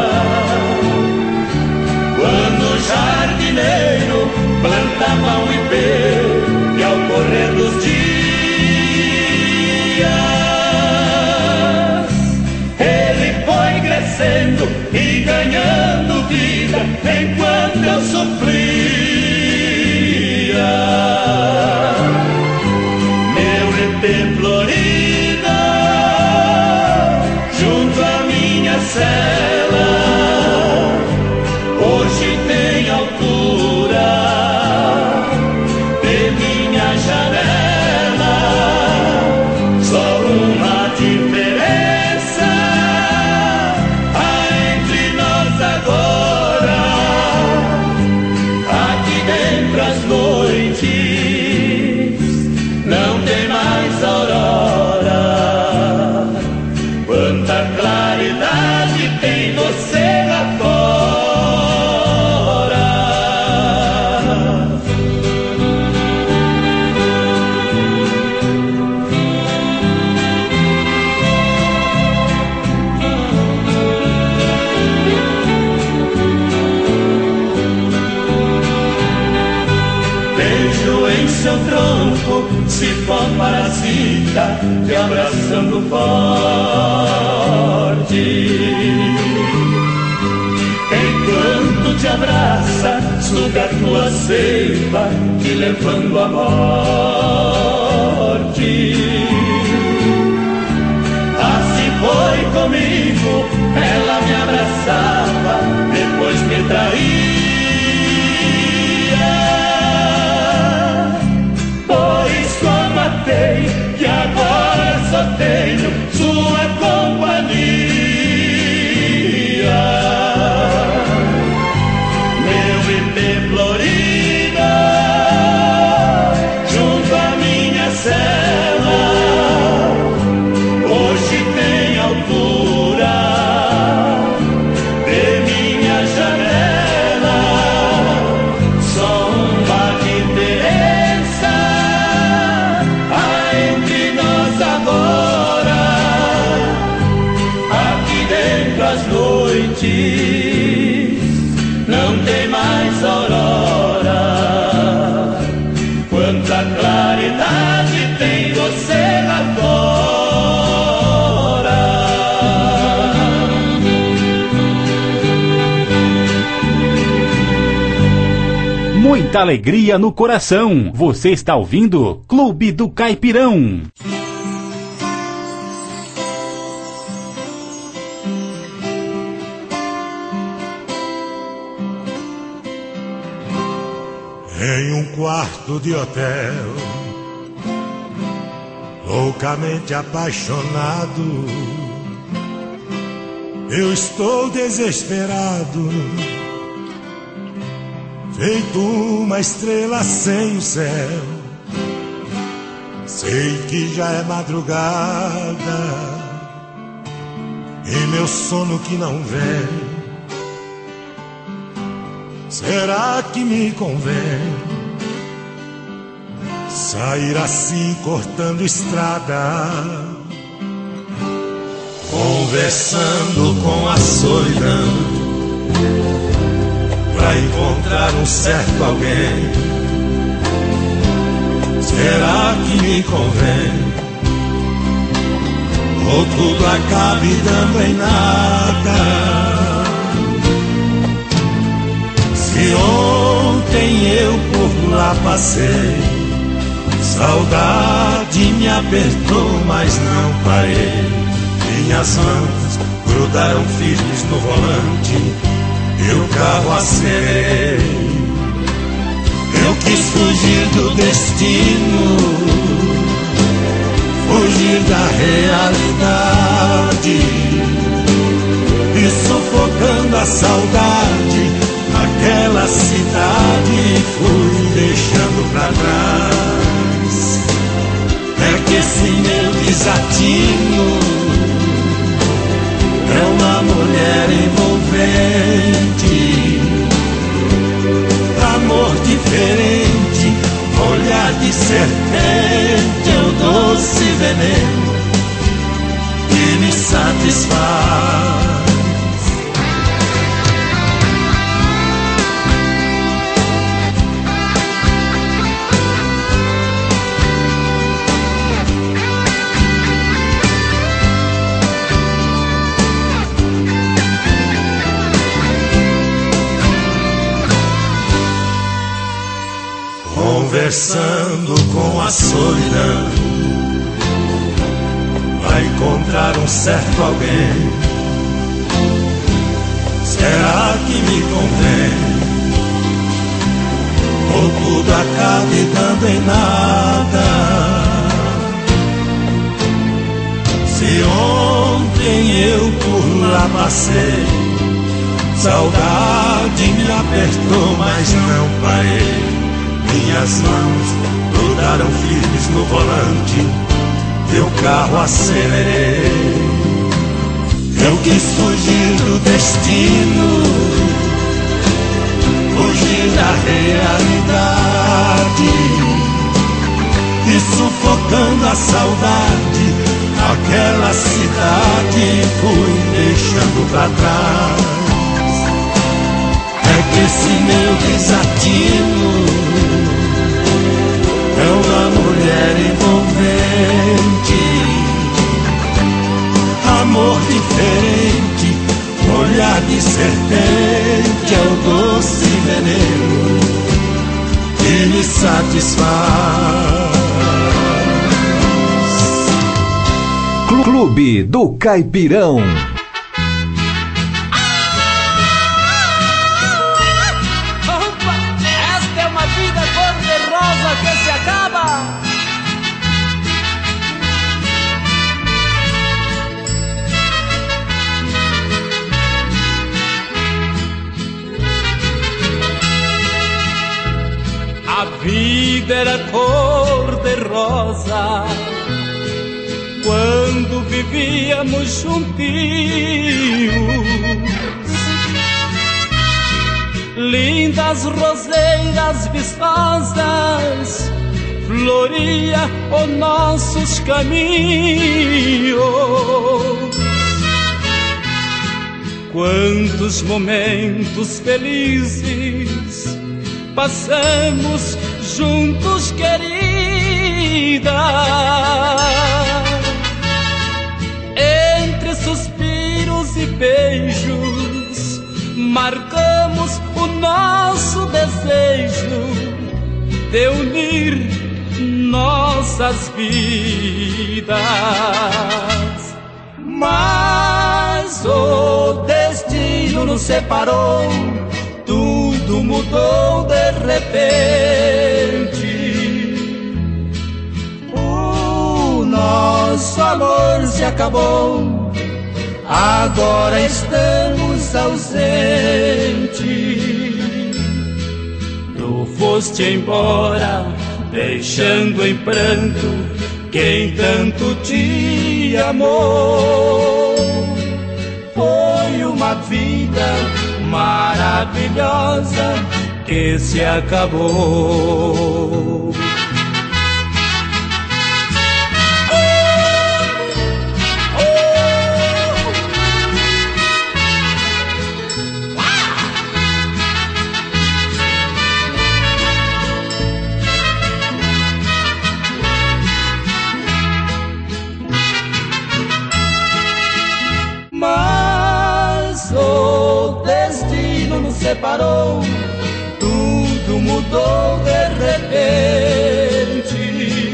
Quando o jardineiro plantava um ipê e ao correr dos dias ele foi crescendo e ganhando vida enquanto eu sofria. Florida, junto à minha cela, hoje tem altura de minha janela. Só uma diferença há entre nós agora. Aqui dentro as noites não tem mais aurora. Quanta claridade tem você lá fora. Vejo em seu tronco cipó parasita te abraçando forte. Enquanto te abraça, suga tua seiva, te levando à morte. Assim foi comigo, ela me abraçava, depois me traía. Que agora só tenho sua companhia. Meu ipê Florida, junto à minha cela, hoje tem altura de minha janela. Só uma diferença entre nós agora. Aqui dentro as noites não tem mais aurora. Quanta claridade tem você lá fora. Muita alegria no coração. Você está ouvindo Clube do Caipirão. Em um quarto de hotel, loucamente apaixonado. Eu estou desesperado, feito uma estrela sem o céu. Sei que já é madrugada e meu sono que não vem. Será que me convém sair assim cortando estrada, conversando com a solidão, pra encontrar um certo alguém? Será que me convém? Ou tudo acabe dando em nada? Se ontem eu por lá passei, saudade me apertou, mas não parei. Minhas mãos grudaram firmes no volante e o carro acelerei. Eu quis fugir do destino, fugir da realidade, e sufocando a saudade, aquela cidade fui deixando pra trás. É que esse meu desatino é uma mulher envolvente, amor diferente, olhar de serpente, é o doce veneno que me satisfaz. Conversando com a solidão, vai encontrar um certo alguém. Será que me convém? Ou tudo acabe dando em nada? Se ontem eu por lá passei, saudade me apertou, mas não parei. Minhas mãos grudaram firmes no volante, teu carro acelerei. Eu quis fugir do destino, fugir da realidade, e sufocando a saudade, aquela cidade fui deixando pra trás. É que esse meu desatino é uma mulher envolvente, amor diferente, olhar de serpente, é o doce veneno que me satisfaz. Clube do Caipirão. A vida era cor de rosa quando vivíamos juntinhos. Lindas roseiras vistosas floria os nossos caminhos. Quantos momentos felizes passamos juntos, querida. Entre suspiros e beijos marcamos o nosso desejo de unir nossas vidas. Mas o destino nos separou, tudo mudou de repente. O acabou, agora estamos ausentes. Tu foste embora, deixando em pranto quem tanto te amou. Foi uma vida maravilhosa que se acabou. Mas o destino nos separou, tudo mudou de repente.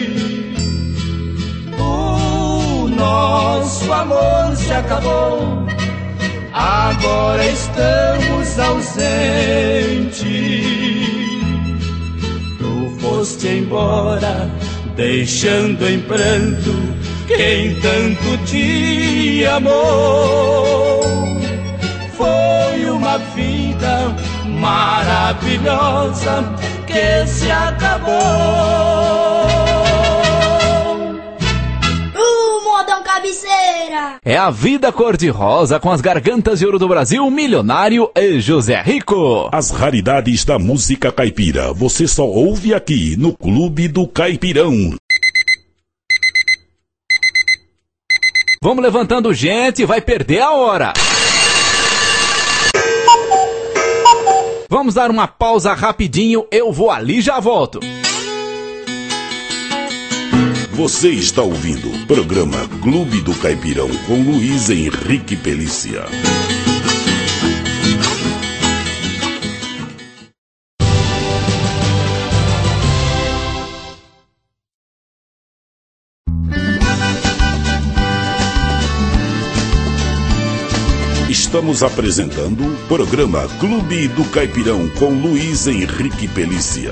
O nosso amor se acabou, agora estamos ausentes. Tu foste embora, deixando em pranto quem tanto te amou. Foi uma vida maravilhosa que se acabou. Uh, modão cabeceira! É a vida cor-de-rosa com as gargantas de ouro do Brasil, Milionário e José Rico. As raridades da música caipira você só ouve aqui no Clube do Caipirão. Vamos levantando, gente, vai perder a hora. Vamos dar uma pausa rapidinho, eu vou ali e já volto. Você está ouvindo o programa Clube do Caipirão com Luiz Henrique Pelícia. Estamos apresentando o programa Clube do Caipirão com Luiz Henrique Pelícia.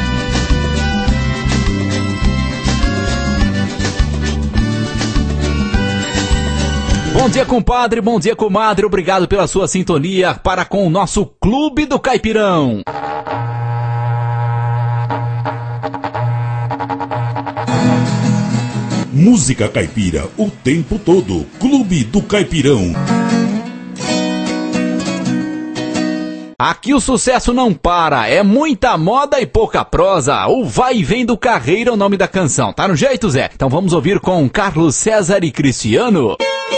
Bom dia, compadre, bom dia, comadre, obrigado pela sua sintonia para com o nosso Clube do Caipirão. Música caipira o tempo todo, Clube do Caipirão. Aqui o sucesso não para, é muita moda e pouca prosa. O Vai e Vem do Carreiro é o nome da canção, tá no jeito, Zé? Então vamos ouvir com Carlos César e Cristiano.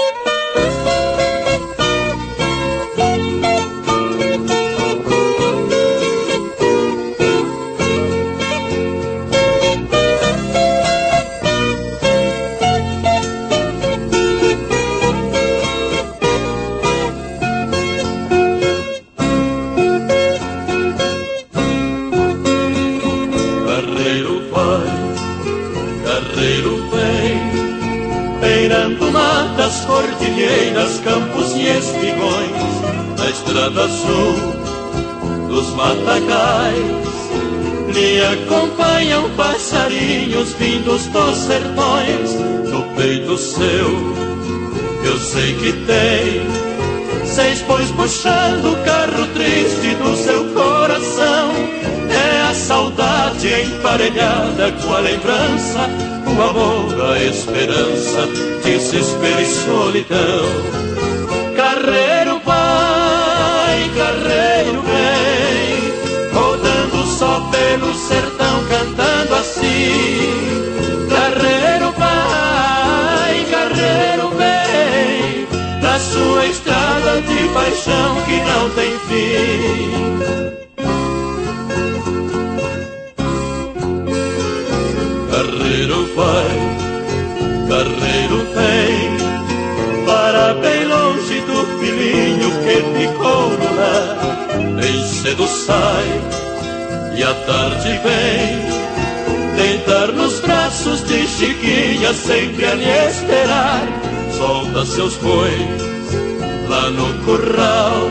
Cordilheiras, campos e espigões, na estrada sul dos matagais, lhe acompanham passarinhos vindos dos sertões. No peito seu, eu sei que tem seis bois puxando o carro triste do seu coração. É a saudade emparelhada com a lembrança, o amor, a esperança, desespero e solidão. Carreiro vai, carreiro vem, rodando só pelo sertão, cantando assim. Carreiro vai, carreiro vem, na sua estrada de paixão que não tem fim. Carreiro vai, carreiro vem, para bem longe do filhinho que ficou no lar. Bem cedo sai e à tarde vem, tentar nos braços de Chiquinha, sempre a lhe esperar. Solta seus bois lá no curral,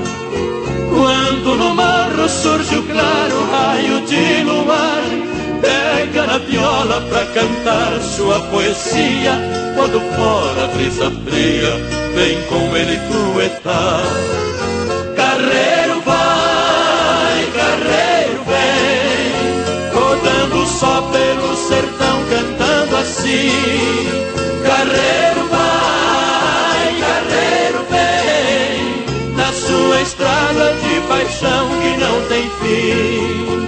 quando no morro surge o claro raio de luar. Pega na viola pra cantar sua poesia, quando fora a brisa fria vem com ele tuetar. Carreiro vai, carreiro vem, rodando só pelo sertão cantando assim. Carreiro vai, carreiro vem, na sua estrada de paixão que não tem fim.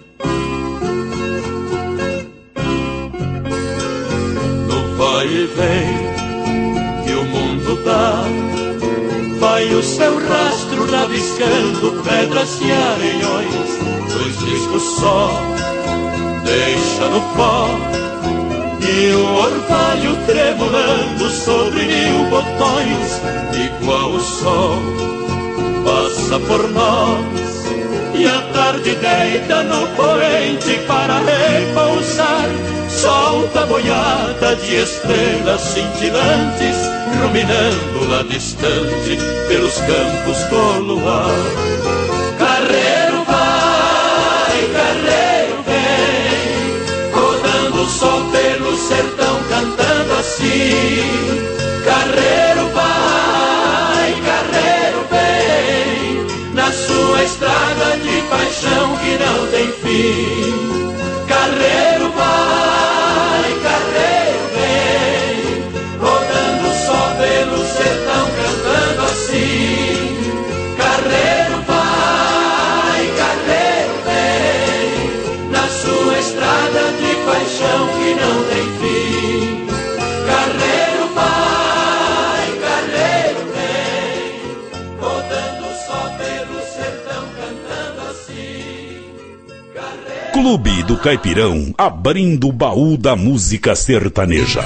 No vai e vem que o mundo dá, vai o seu rastro rabiscando pedras e areiões, dois discos só deixa no pó, e o orvalho tremulando sobre mil botões, igual o sol passa por nós. E a tarde deita no poente para repousar, solta a boiada de estrelas cintilantes, ruminando lá distante pelos campos do luar. Carreiro vai, carreiro vem, rodando só pelo sertão cantando assim. Carreiro vai, carreiro vem, na sua estrada de paixão que não tem fim. Carreiro vai, carreiro vem, rodando só pelo sertão cantando assim. Carreiro vai, carreiro vem, na sua estrada de paixão que não tem fim. Carreiro vai, carreiro vem, rodando só pelo sertão cantando assim. Carreiro... Clube do Caipirão, abrindo o baú da música sertaneja.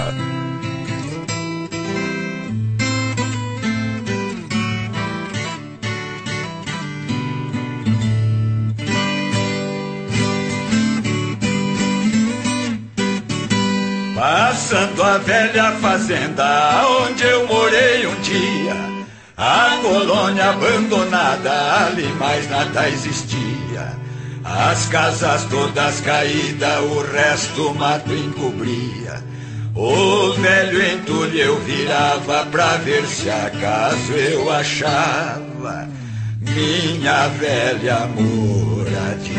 Passando a velha fazenda onde eu morei um dia, a colônia abandonada, ali mais nada existia. As casas todas caídas, o resto mato encobria. O velho entulho eu virava pra ver se acaso eu achava minha velha moradia.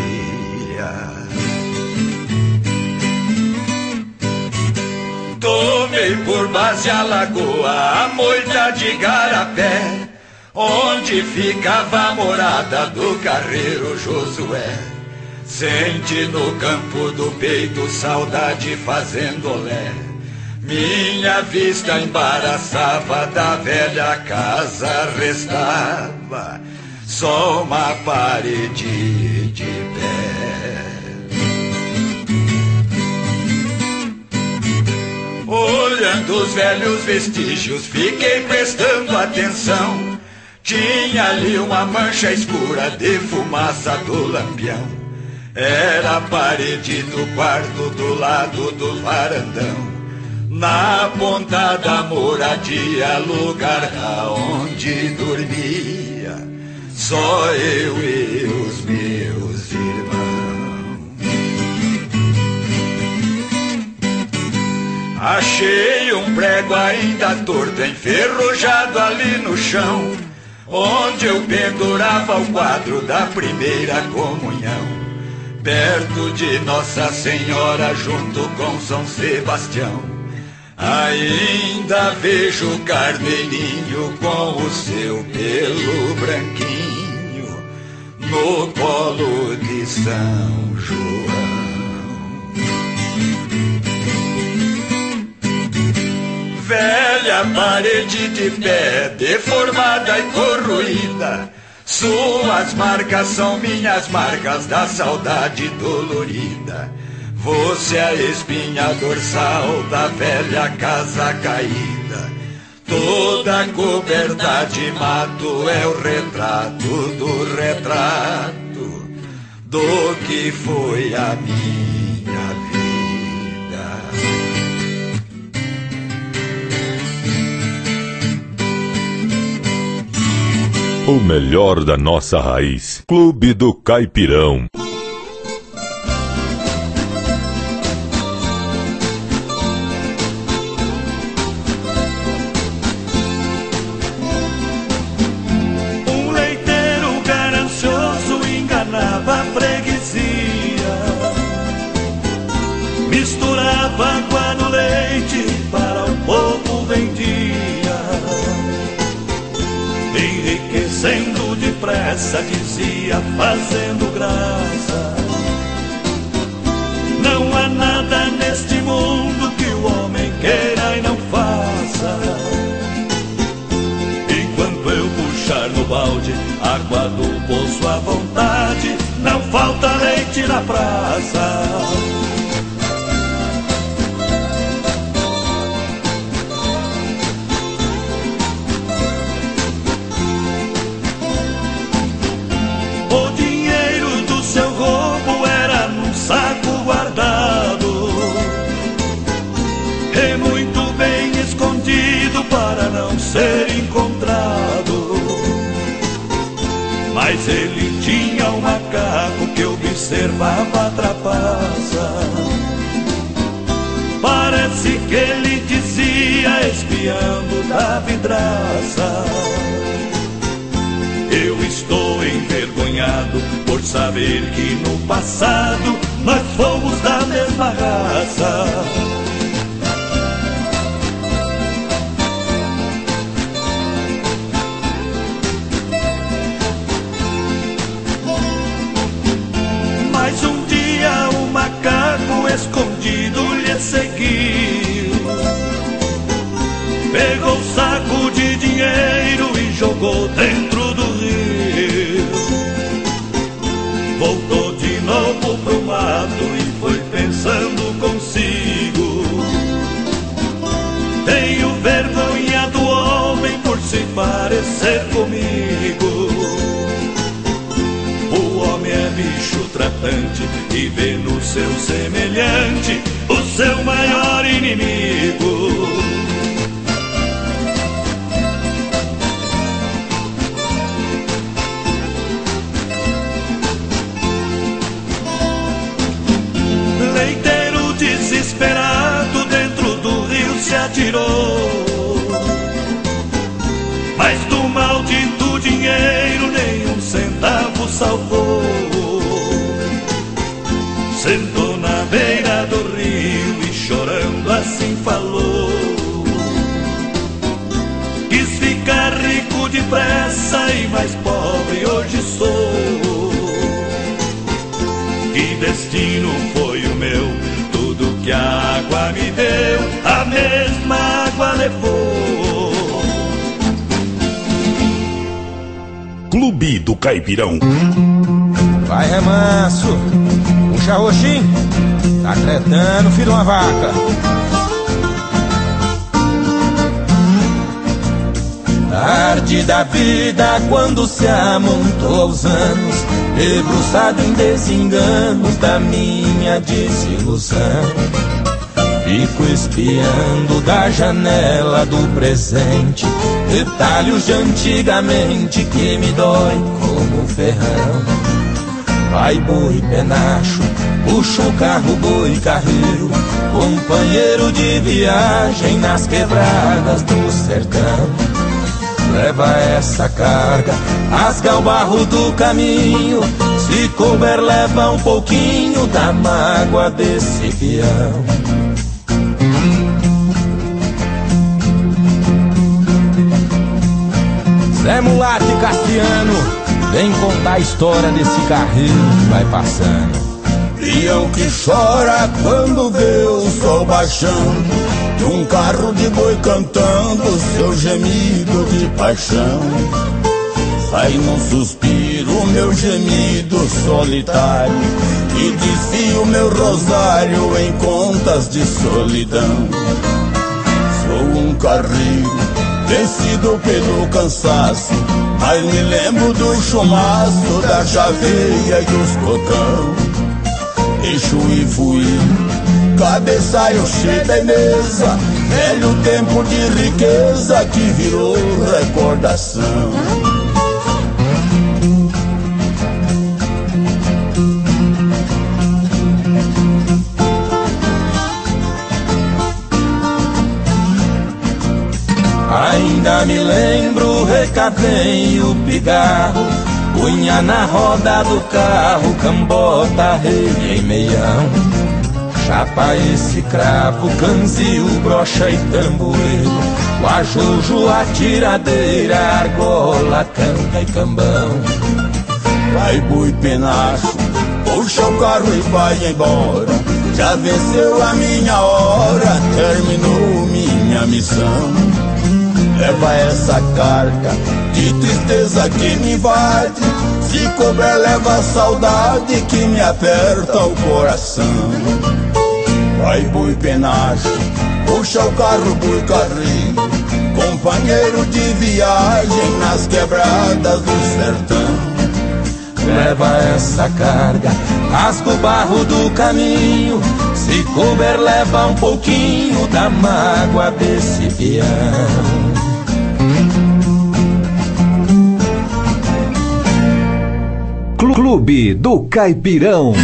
Tomei por base a lagoa, a moita de Garapé, onde ficava a morada do carreiro Josué. Sente no campo do peito saudade fazendo olé. Minha vista embaraçava, da velha casa restava só uma parede de pé. Olhando os velhos vestígios, fiquei prestando atenção. Tinha ali uma mancha escura de fumaça do lampião. Era a parede do quarto do lado do varandão. Na ponta da moradia, lugar aonde dormia só eu e os meus irmãos. Achei um prego ainda torto, enferrujado ali no chão, onde eu pendurava o quadro da primeira comunhão. Perto de Nossa Senhora, junto com São Sebastião, ainda vejo o carneirinho com o seu pelo branquinho no colo de São João. Velha parede de pé, deformada e corroída, suas marcas são minhas marcas da saudade dolorida. Você é a espinha dorsal da velha casa caída, toda coberta de mato é o retrato do retrato do que foi a minha vida. O melhor da nossa raiz. Clube do Caipirão. pressa, dizia fazendo graça. Não há nada neste mundo que o homem queira e não faça. Enquanto eu puxar no balde água do poço à vontade, não falta leite na praça. O dinheiro do seu roubo era num saco guardado e muito bem escondido para não ser encontrado. Mas ele tinha um macaco que observava a trapaça. Parece que ele dizia espiando da vidraça: eu estou envergonhado por saber que no passado nós fomos da mesma raça. Mas um dia o macaco escondido lhe seguiu, pegou o saco de dinheiro e jogou dentro do rio. Voltou de novo pro mato e foi pensando consigo: tenho vergonha do homem por se parecer comigo. O homem é bicho tratante e vê no seu semelhante o seu maior inimigo. Leiteiro desesperado dentro do rio se atirou, mas do maldito dinheiro nem um centavo salvou. Sentou na beira do rio e chorando assim falou: quis ficar rico depressa e mais pobre hoje sou. Que destino foi o meu? Tudo que a água me deu, a mesma água levou. Clube do Caipirão. Vai, remanso, puxa roxinho, tá tretando, filho de uma vaca. Tarde da vida quando se amontou os anos, debruçado em desenganos da minha desilusão. Fico espiando da janela do presente detalhes de antigamente que me dói como ferrão. Vai boi penacho, puxa o carro boi carreiro, companheiro de viagem nas quebradas do sertão. Leva essa carga, rasga o barro do caminho, se couber leva um pouquinho da mágoa desse peão. Zé Mulato e Cassiano, vem contar a história desse carreiro que vai passando. Peão que chora quando vê o sol baixando, de um carro de boi cantando seu gemido de paixão. Sai num suspiro meu gemido solitário e desfio meu rosário em contas de solidão. Sou um carreiro vencido pelo cansaço, mas me lembro do chumaço, da chaveia e dos cocão. Eixo e fui, cabeçalho cheio de mesa, velho tempo de riqueza que virou recordação. Ainda me lembro, recavei o pigarro, punha na roda do carro, cambota, rei em meião. Chapa esse cravo, canzil, brocha e tamboeiro, guajuju, a tiradeira, argola, canga e cambão. vai boi penacho, puxa o carro e vai embora. Já venceu a minha hora, terminou minha missão. Leva essa carga de tristeza que me invade. Se couber, leva a saudade que me aperta o coração. Vai boi penacho, puxa o carro boi carrinho, companheiro de viagem nas quebradas do sertão. Leva essa carga, rasga o barro do caminho. Se couber, leva um pouquinho da mágoa desse peão. Clube do Caipirão.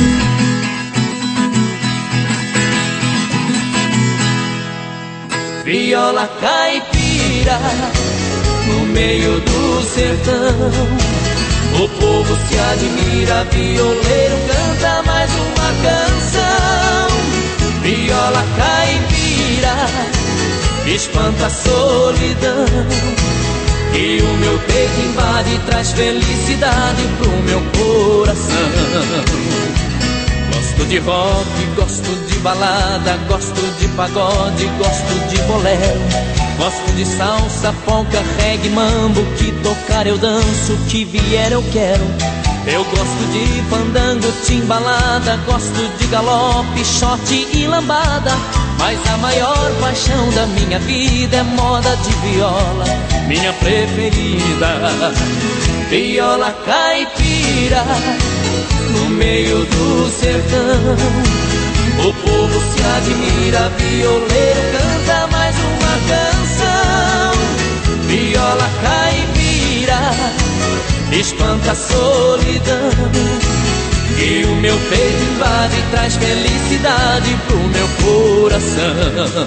Viola caipira no meio do sertão, o povo se admira, violeiro canta mais uma canção. Viola caipira espanta a solidão, e o meu peito invade e traz felicidade pro meu coração. Gosto de rock, gosto de balada, gosto de pagode, gosto de bolero, gosto de salsa, polca, reggae, mambo, que tocar eu danço, que vier eu quero. Eu gosto de fandango, timbalada, gosto de galope, shot e lambada, mas a maior paixão da minha vida é moda de viola, minha preferida. Viola caipira no meio do sertão, o povo se admira, violeiro canta mais uma canção. Viola caipira espanta a solidão, e o meu peito invade e traz felicidade pro meu coração.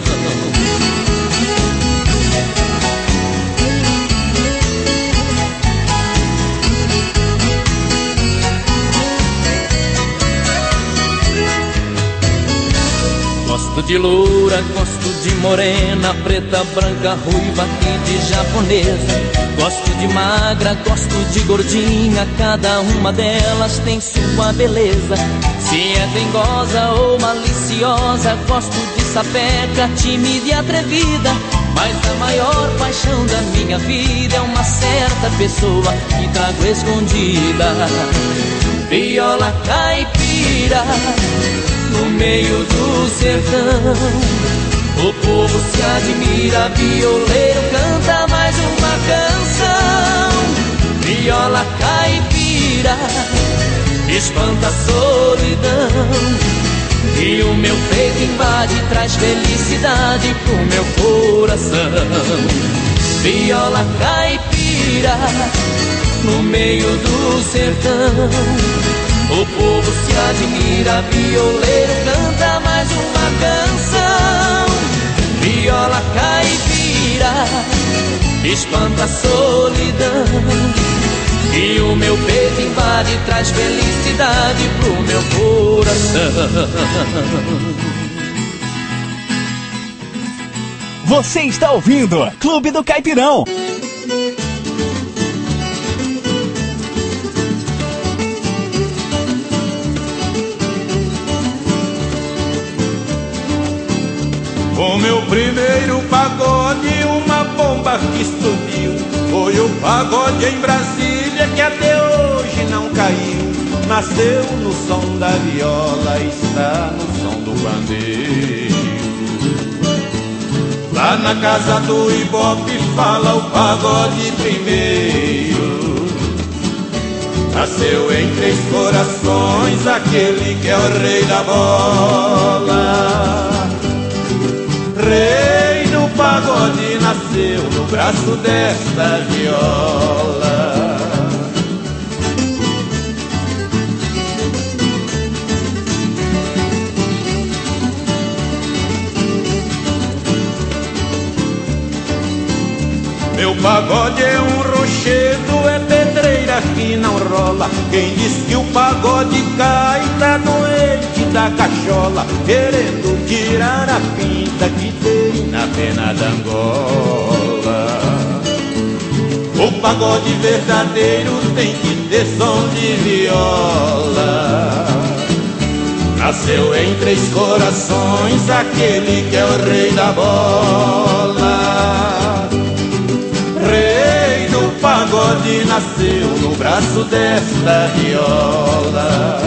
Gosto de loura, gosto de morena, preta, branca, ruiva e de japonesa. Gosto de magra, gosto de gordinha, cada uma delas tem sua beleza. Se é dengosa ou maliciosa, gosto de sapeca, tímida e atrevida, mas a maior paixão da minha vida é uma certa pessoa que trago escondida. Viola caipira no meio do sertão, o povo se admira, violeiro canta mais uma canção. Viola caipira espanta a solidão, e o meu peito invade e traz felicidade pro meu coração. Viola caipira no meio do sertão, o povo se admira, violeiro canta mais uma canção. Viola caipira espanta a solidão, e o meu peito invade e traz felicidade pro meu coração. Você está ouvindo Clube do Caipirão. O meu primeiro pagode, uma bomba que explodiu, foi o pagode em Brasília que até hoje não caiu. Nasceu no som da viola, está no som do bandeiro. Lá na casa do Ibope fala o pagode primeiro. Nasceu em Três Corações aquele que é o rei da bola. Rei do pagode nasceu no braço desta viola. Meu pagode é um rochedo, é pedreira que não rola. Quem diz que o pagode cai tá doente da cachola, querendo tirar a pinta que tem na pena da Angola. O pagode verdadeiro tem que de som de viola. Nasceu em Três Corações aquele que é o rei da bola. Rei do pagode nasceu no braço desta viola.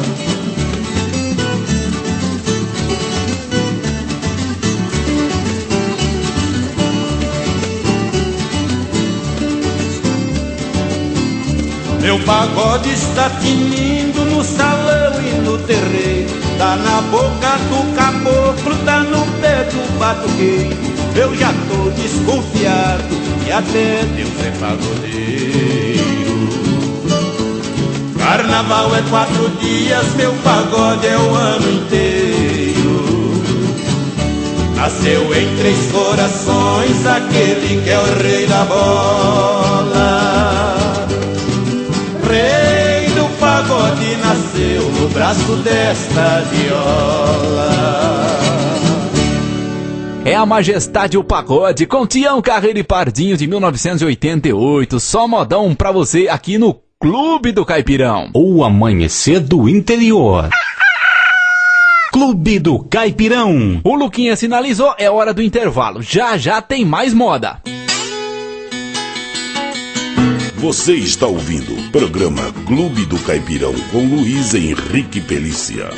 Meu pagode está tinindo no salão e no terreiro, tá na boca do caboclo, tá no pé do batuqueiro. Eu já tô desconfiado que até Deus é pagodeiro. Carnaval é quatro dias, meu pagode é o ano inteiro. Nasceu em Três Corações aquele que é o rei da bola. Rei do pagode nasceu no braço desta viola. É a Majestade o Pagode com Tião Carreiro e Pardinho de mil novecentos e oitenta e oito. Só modão pra você aqui no Clube do Caipirão. O amanhecer do interior. Clube do Caipirão. O Luquinha sinalizou, é hora do intervalo. Já já tem mais moda. Você está ouvindo o programa Clube do Caipirão com Luiz Henrique Pelícia.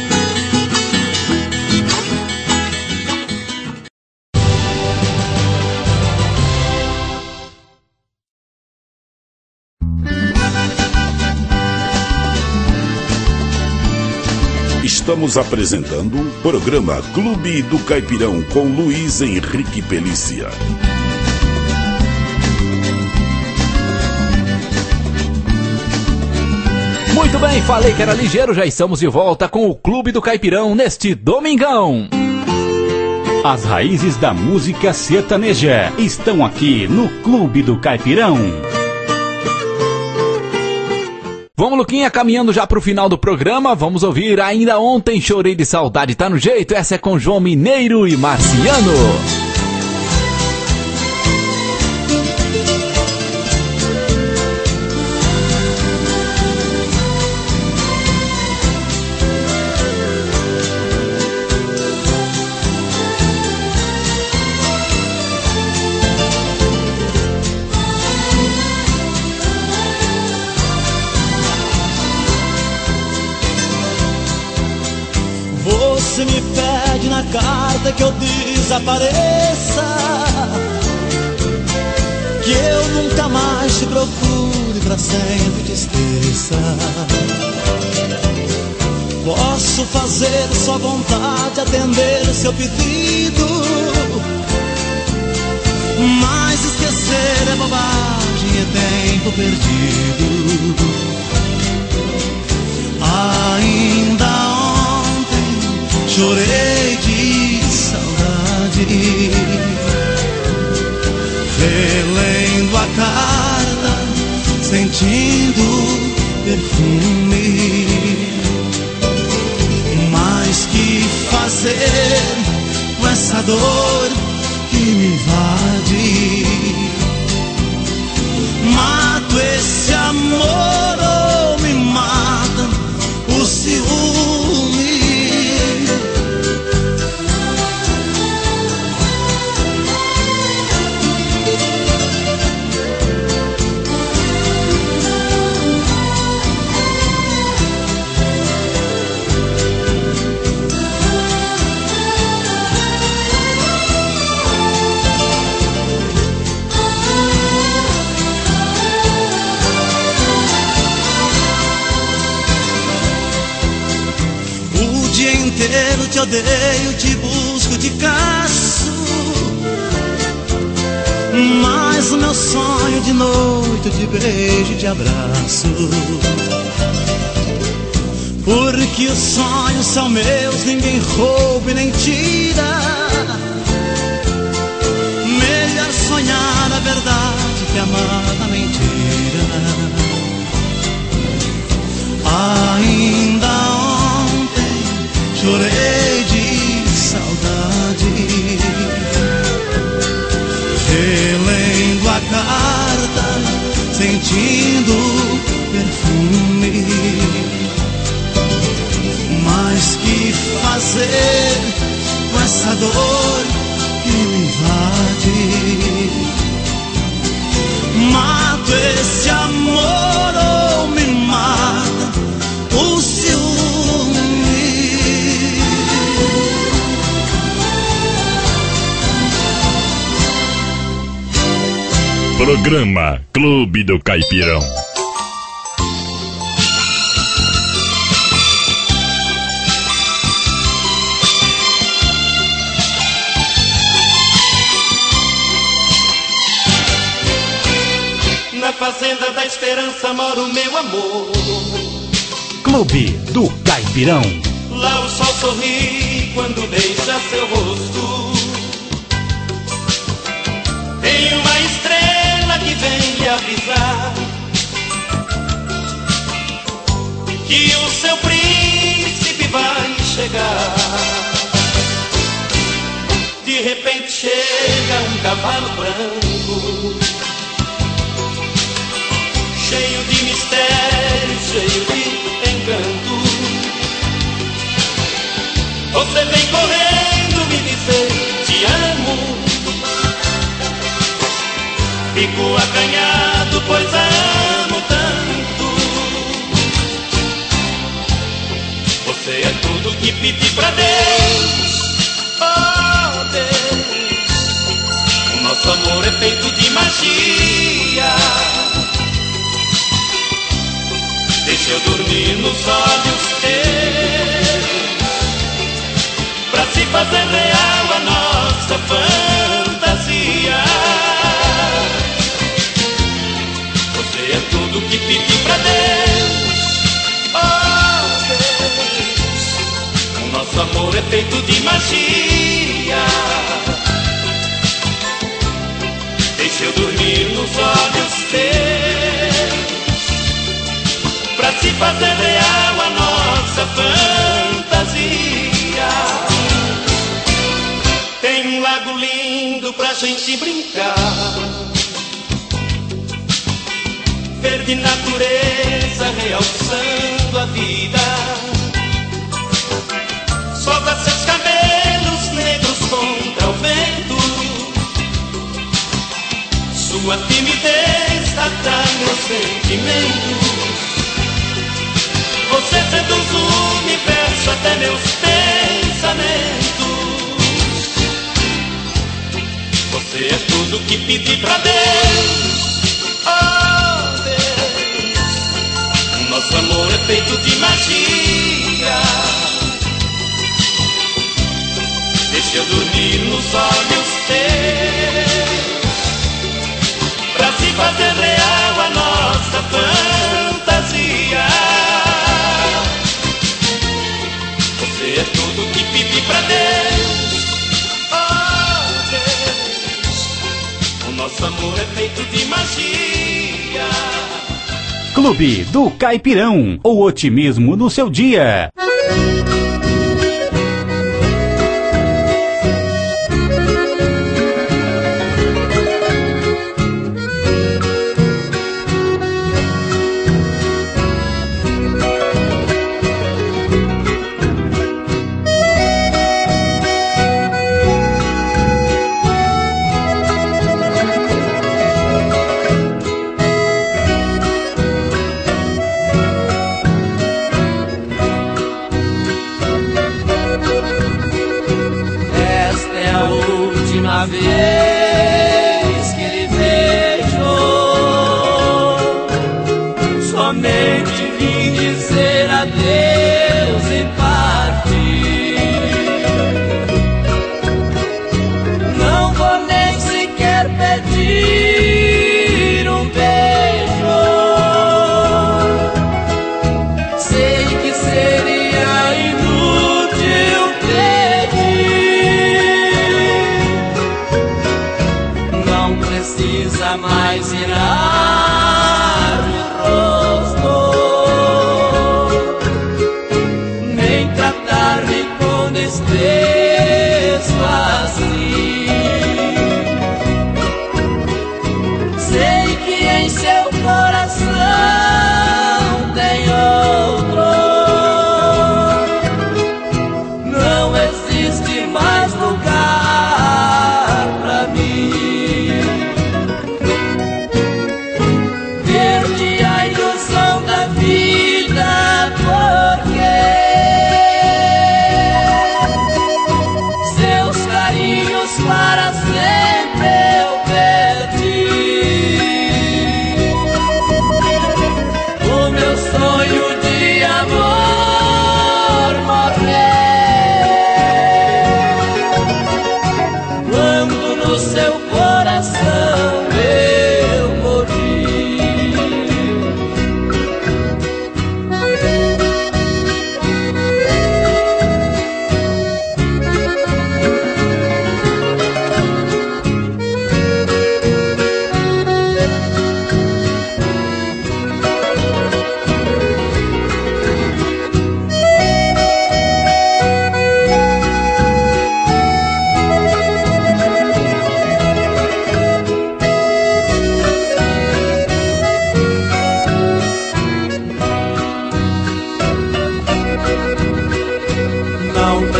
Estamos apresentando o programa Clube do Caipirão com Luiz Henrique Pelícia. Muito bem, falei que era ligeiro, já estamos de volta com o Clube do Caipirão neste domingão. As raízes da música sertaneja estão aqui no Clube do Caipirão. Vamos, Luquinha, caminhando já pro final do programa, vamos ouvir Ainda Ontem Chorei de Saudade, tá no jeito? Essa é com João Mineiro e Marciano. Você me pede na carta que eu desapareça, que eu nunca mais te procure, pra sempre te esqueça. Posso fazer sua vontade, atender o seu pedido, mas esquecer é bobagem, é tempo perdido. Ainda chorei de saudade, relendo a carta, sentindo perfume. Mas que fazer com essa dor que me invade? Mato esse amor ou me mata o ciúme? inteiro te odeio, te busco, te caço, mas o meu sonho de noite de beijo e de abraço. Porque os sonhos são meus, ninguém rouba e nem tira. Melhor sonhar a verdade que amar a mentira. Ainda ontem chorei de saudade, relendo a carta, sentindo perfume. Mas que fazer com essa dor que me invade? Mato esse amor ou me mata o ciúme? Programa Clube do Caipirão. Na fazenda da esperança mora o meu amor. Clube do Caipirão. Lá o sol sorri quando deixa seu rosto. Tem uma estrela que vem lhe avisar que o seu príncipe vai chegar. De repente chega um cavalo branco, cheio de mistério, cheio de encanto. Você vem correndo me dizer te amo. Fico acanhado, pois a amo tanto. Você é tudo que pedi pra Deus. Oh Deus, o nosso amor é feito de magia. Deixa eu dormir nos olhos teus, pra se fazer real a nossa fantasia. Você é tudo que pedi pra Deus. Oh Deus, o nosso amor é feito de magia. Deixa eu dormir nos olhos teus, pra se fazer real a nossa fantasia. Tem um lago lindo pra gente brincar, verde natureza realçando a vida. Solta seus cabelos negros contra o vento, sua timidez atrai meus sentimentos. Você seduz o universo até meus pensamentos. Você é tudo que pedi pra Deus. Oh Deus, o nosso amor é feito de magia. Deixa eu dormir nos olhos teus, pra se fazer real a nossa fantasia. Você é tudo que pedi pra Deus. Oh Deus, o nosso amor é feito de magia. Clube do Caipirão, o otimismo no seu dia.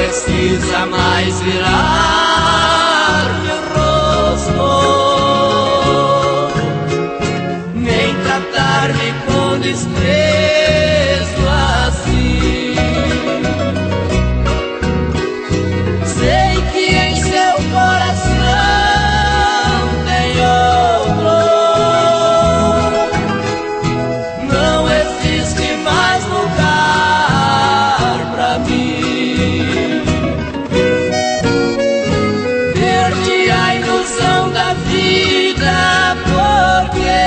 precisa mais virar-me o rosto, nem tratar-me com desprezo assim. Sei que em seu coração tem outro, não existe mais lugar pra mim. Perdi a ilusão da vida porque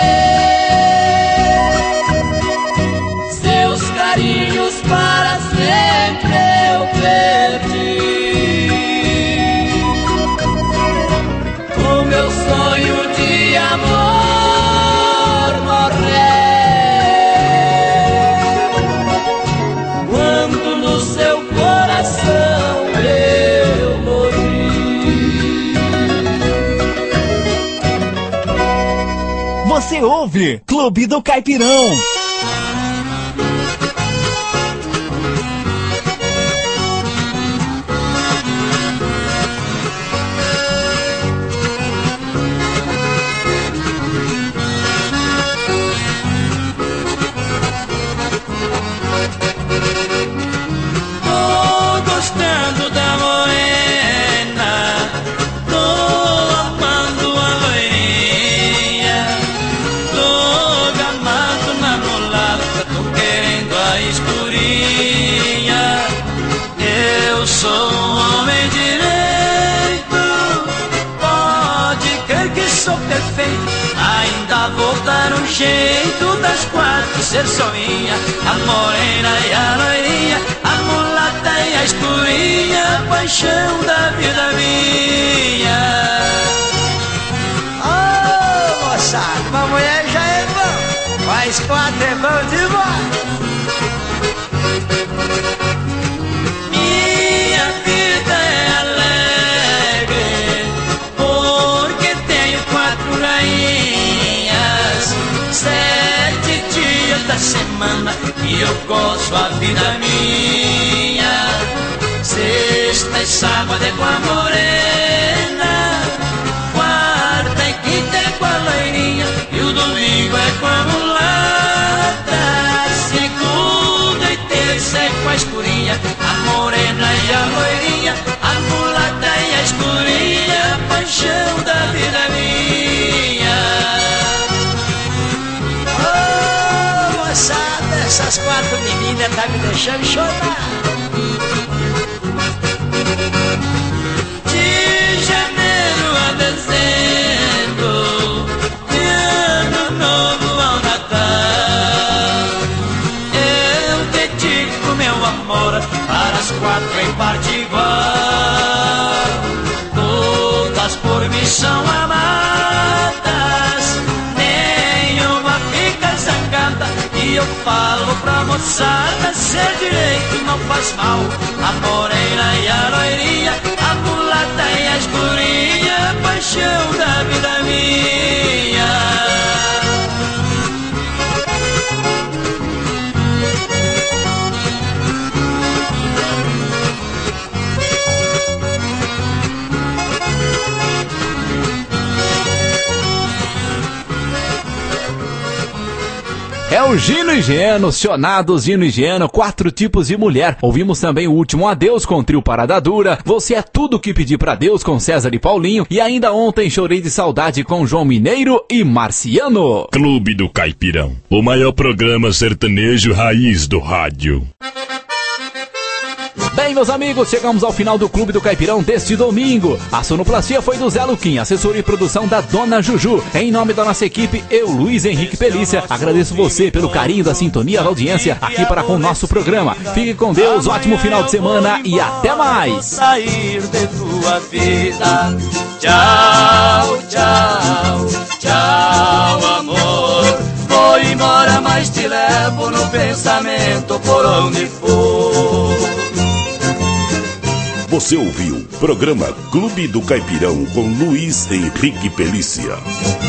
seus carinhos para sempre eu perdi. O meu sonho de amor morreu quando no seu coração eu morri. Você ouve Clube do Caipirão. Tô gostando da morena, tô amando a loirinha, tô gamado na mulata, tô querendo a escurinha. Eu sou um homem direito, pode crer que sou perfeito, ainda vou dar um jeito das quatro ser só minha, a morena e a loirinha, a mulata e a escurinha, paixão da vida minha. Ô, moçada, uma mulher já é bom, mas quatro é bom demais. Minha vida é alegre, porque tenho quatro rainhas, sete dias da semana e eu gozo a vida minha. Sexta e sábado é com a morena, quarta e quinta é com a loirinha e o domingo é com a mulata. Segunda e terça é com a escurinha, a morena e a loirinha, a mulata e a escurinha, paixão da vida minha. Ô, moçada, essas quatro meninas tá me deixando chorar. De janeiro a dezembro, de ano novo ao Natal, eu dedico meu amor para as quatro em parte igual. Todas por mim são amadas, nenhuma fica zangada, e eu falo pra moçada, ser direito não faz mal. A morena e a loirinha, a mulata e a escurinha, paixão da vida minha. É o Gino e Geno, Cionados, Gino e Geno, quatro tipos de mulher. Ouvimos também o último Adeus com o trio Parada Dura, Você é Tudo Que Pedi Pra Deus com César e Paulinho, e ainda ontem Chorei de Saudade com João Mineiro e Marciano. Clube do Caipirão, o maior programa sertanejo raiz do rádio. Bem, meus amigos, chegamos ao final do Clube do Caipirão deste domingo. A sonoplastia foi do Zé Luquim, assessoria e produção da Dona Juju. Em nome da nossa equipe, eu, Luiz Henrique Pelícia, agradeço você pelo carinho da sintonia da audiência aqui para com o nosso programa. Fique com Deus, ótimo final de semana e até mais. Sair de tua vida. Tchau, tchau, tchau, amor. Vou embora, mas te levo no pensamento por onde for. Você ouviu o programa Clube do Caipirão com Luiz Henrique Pelícia.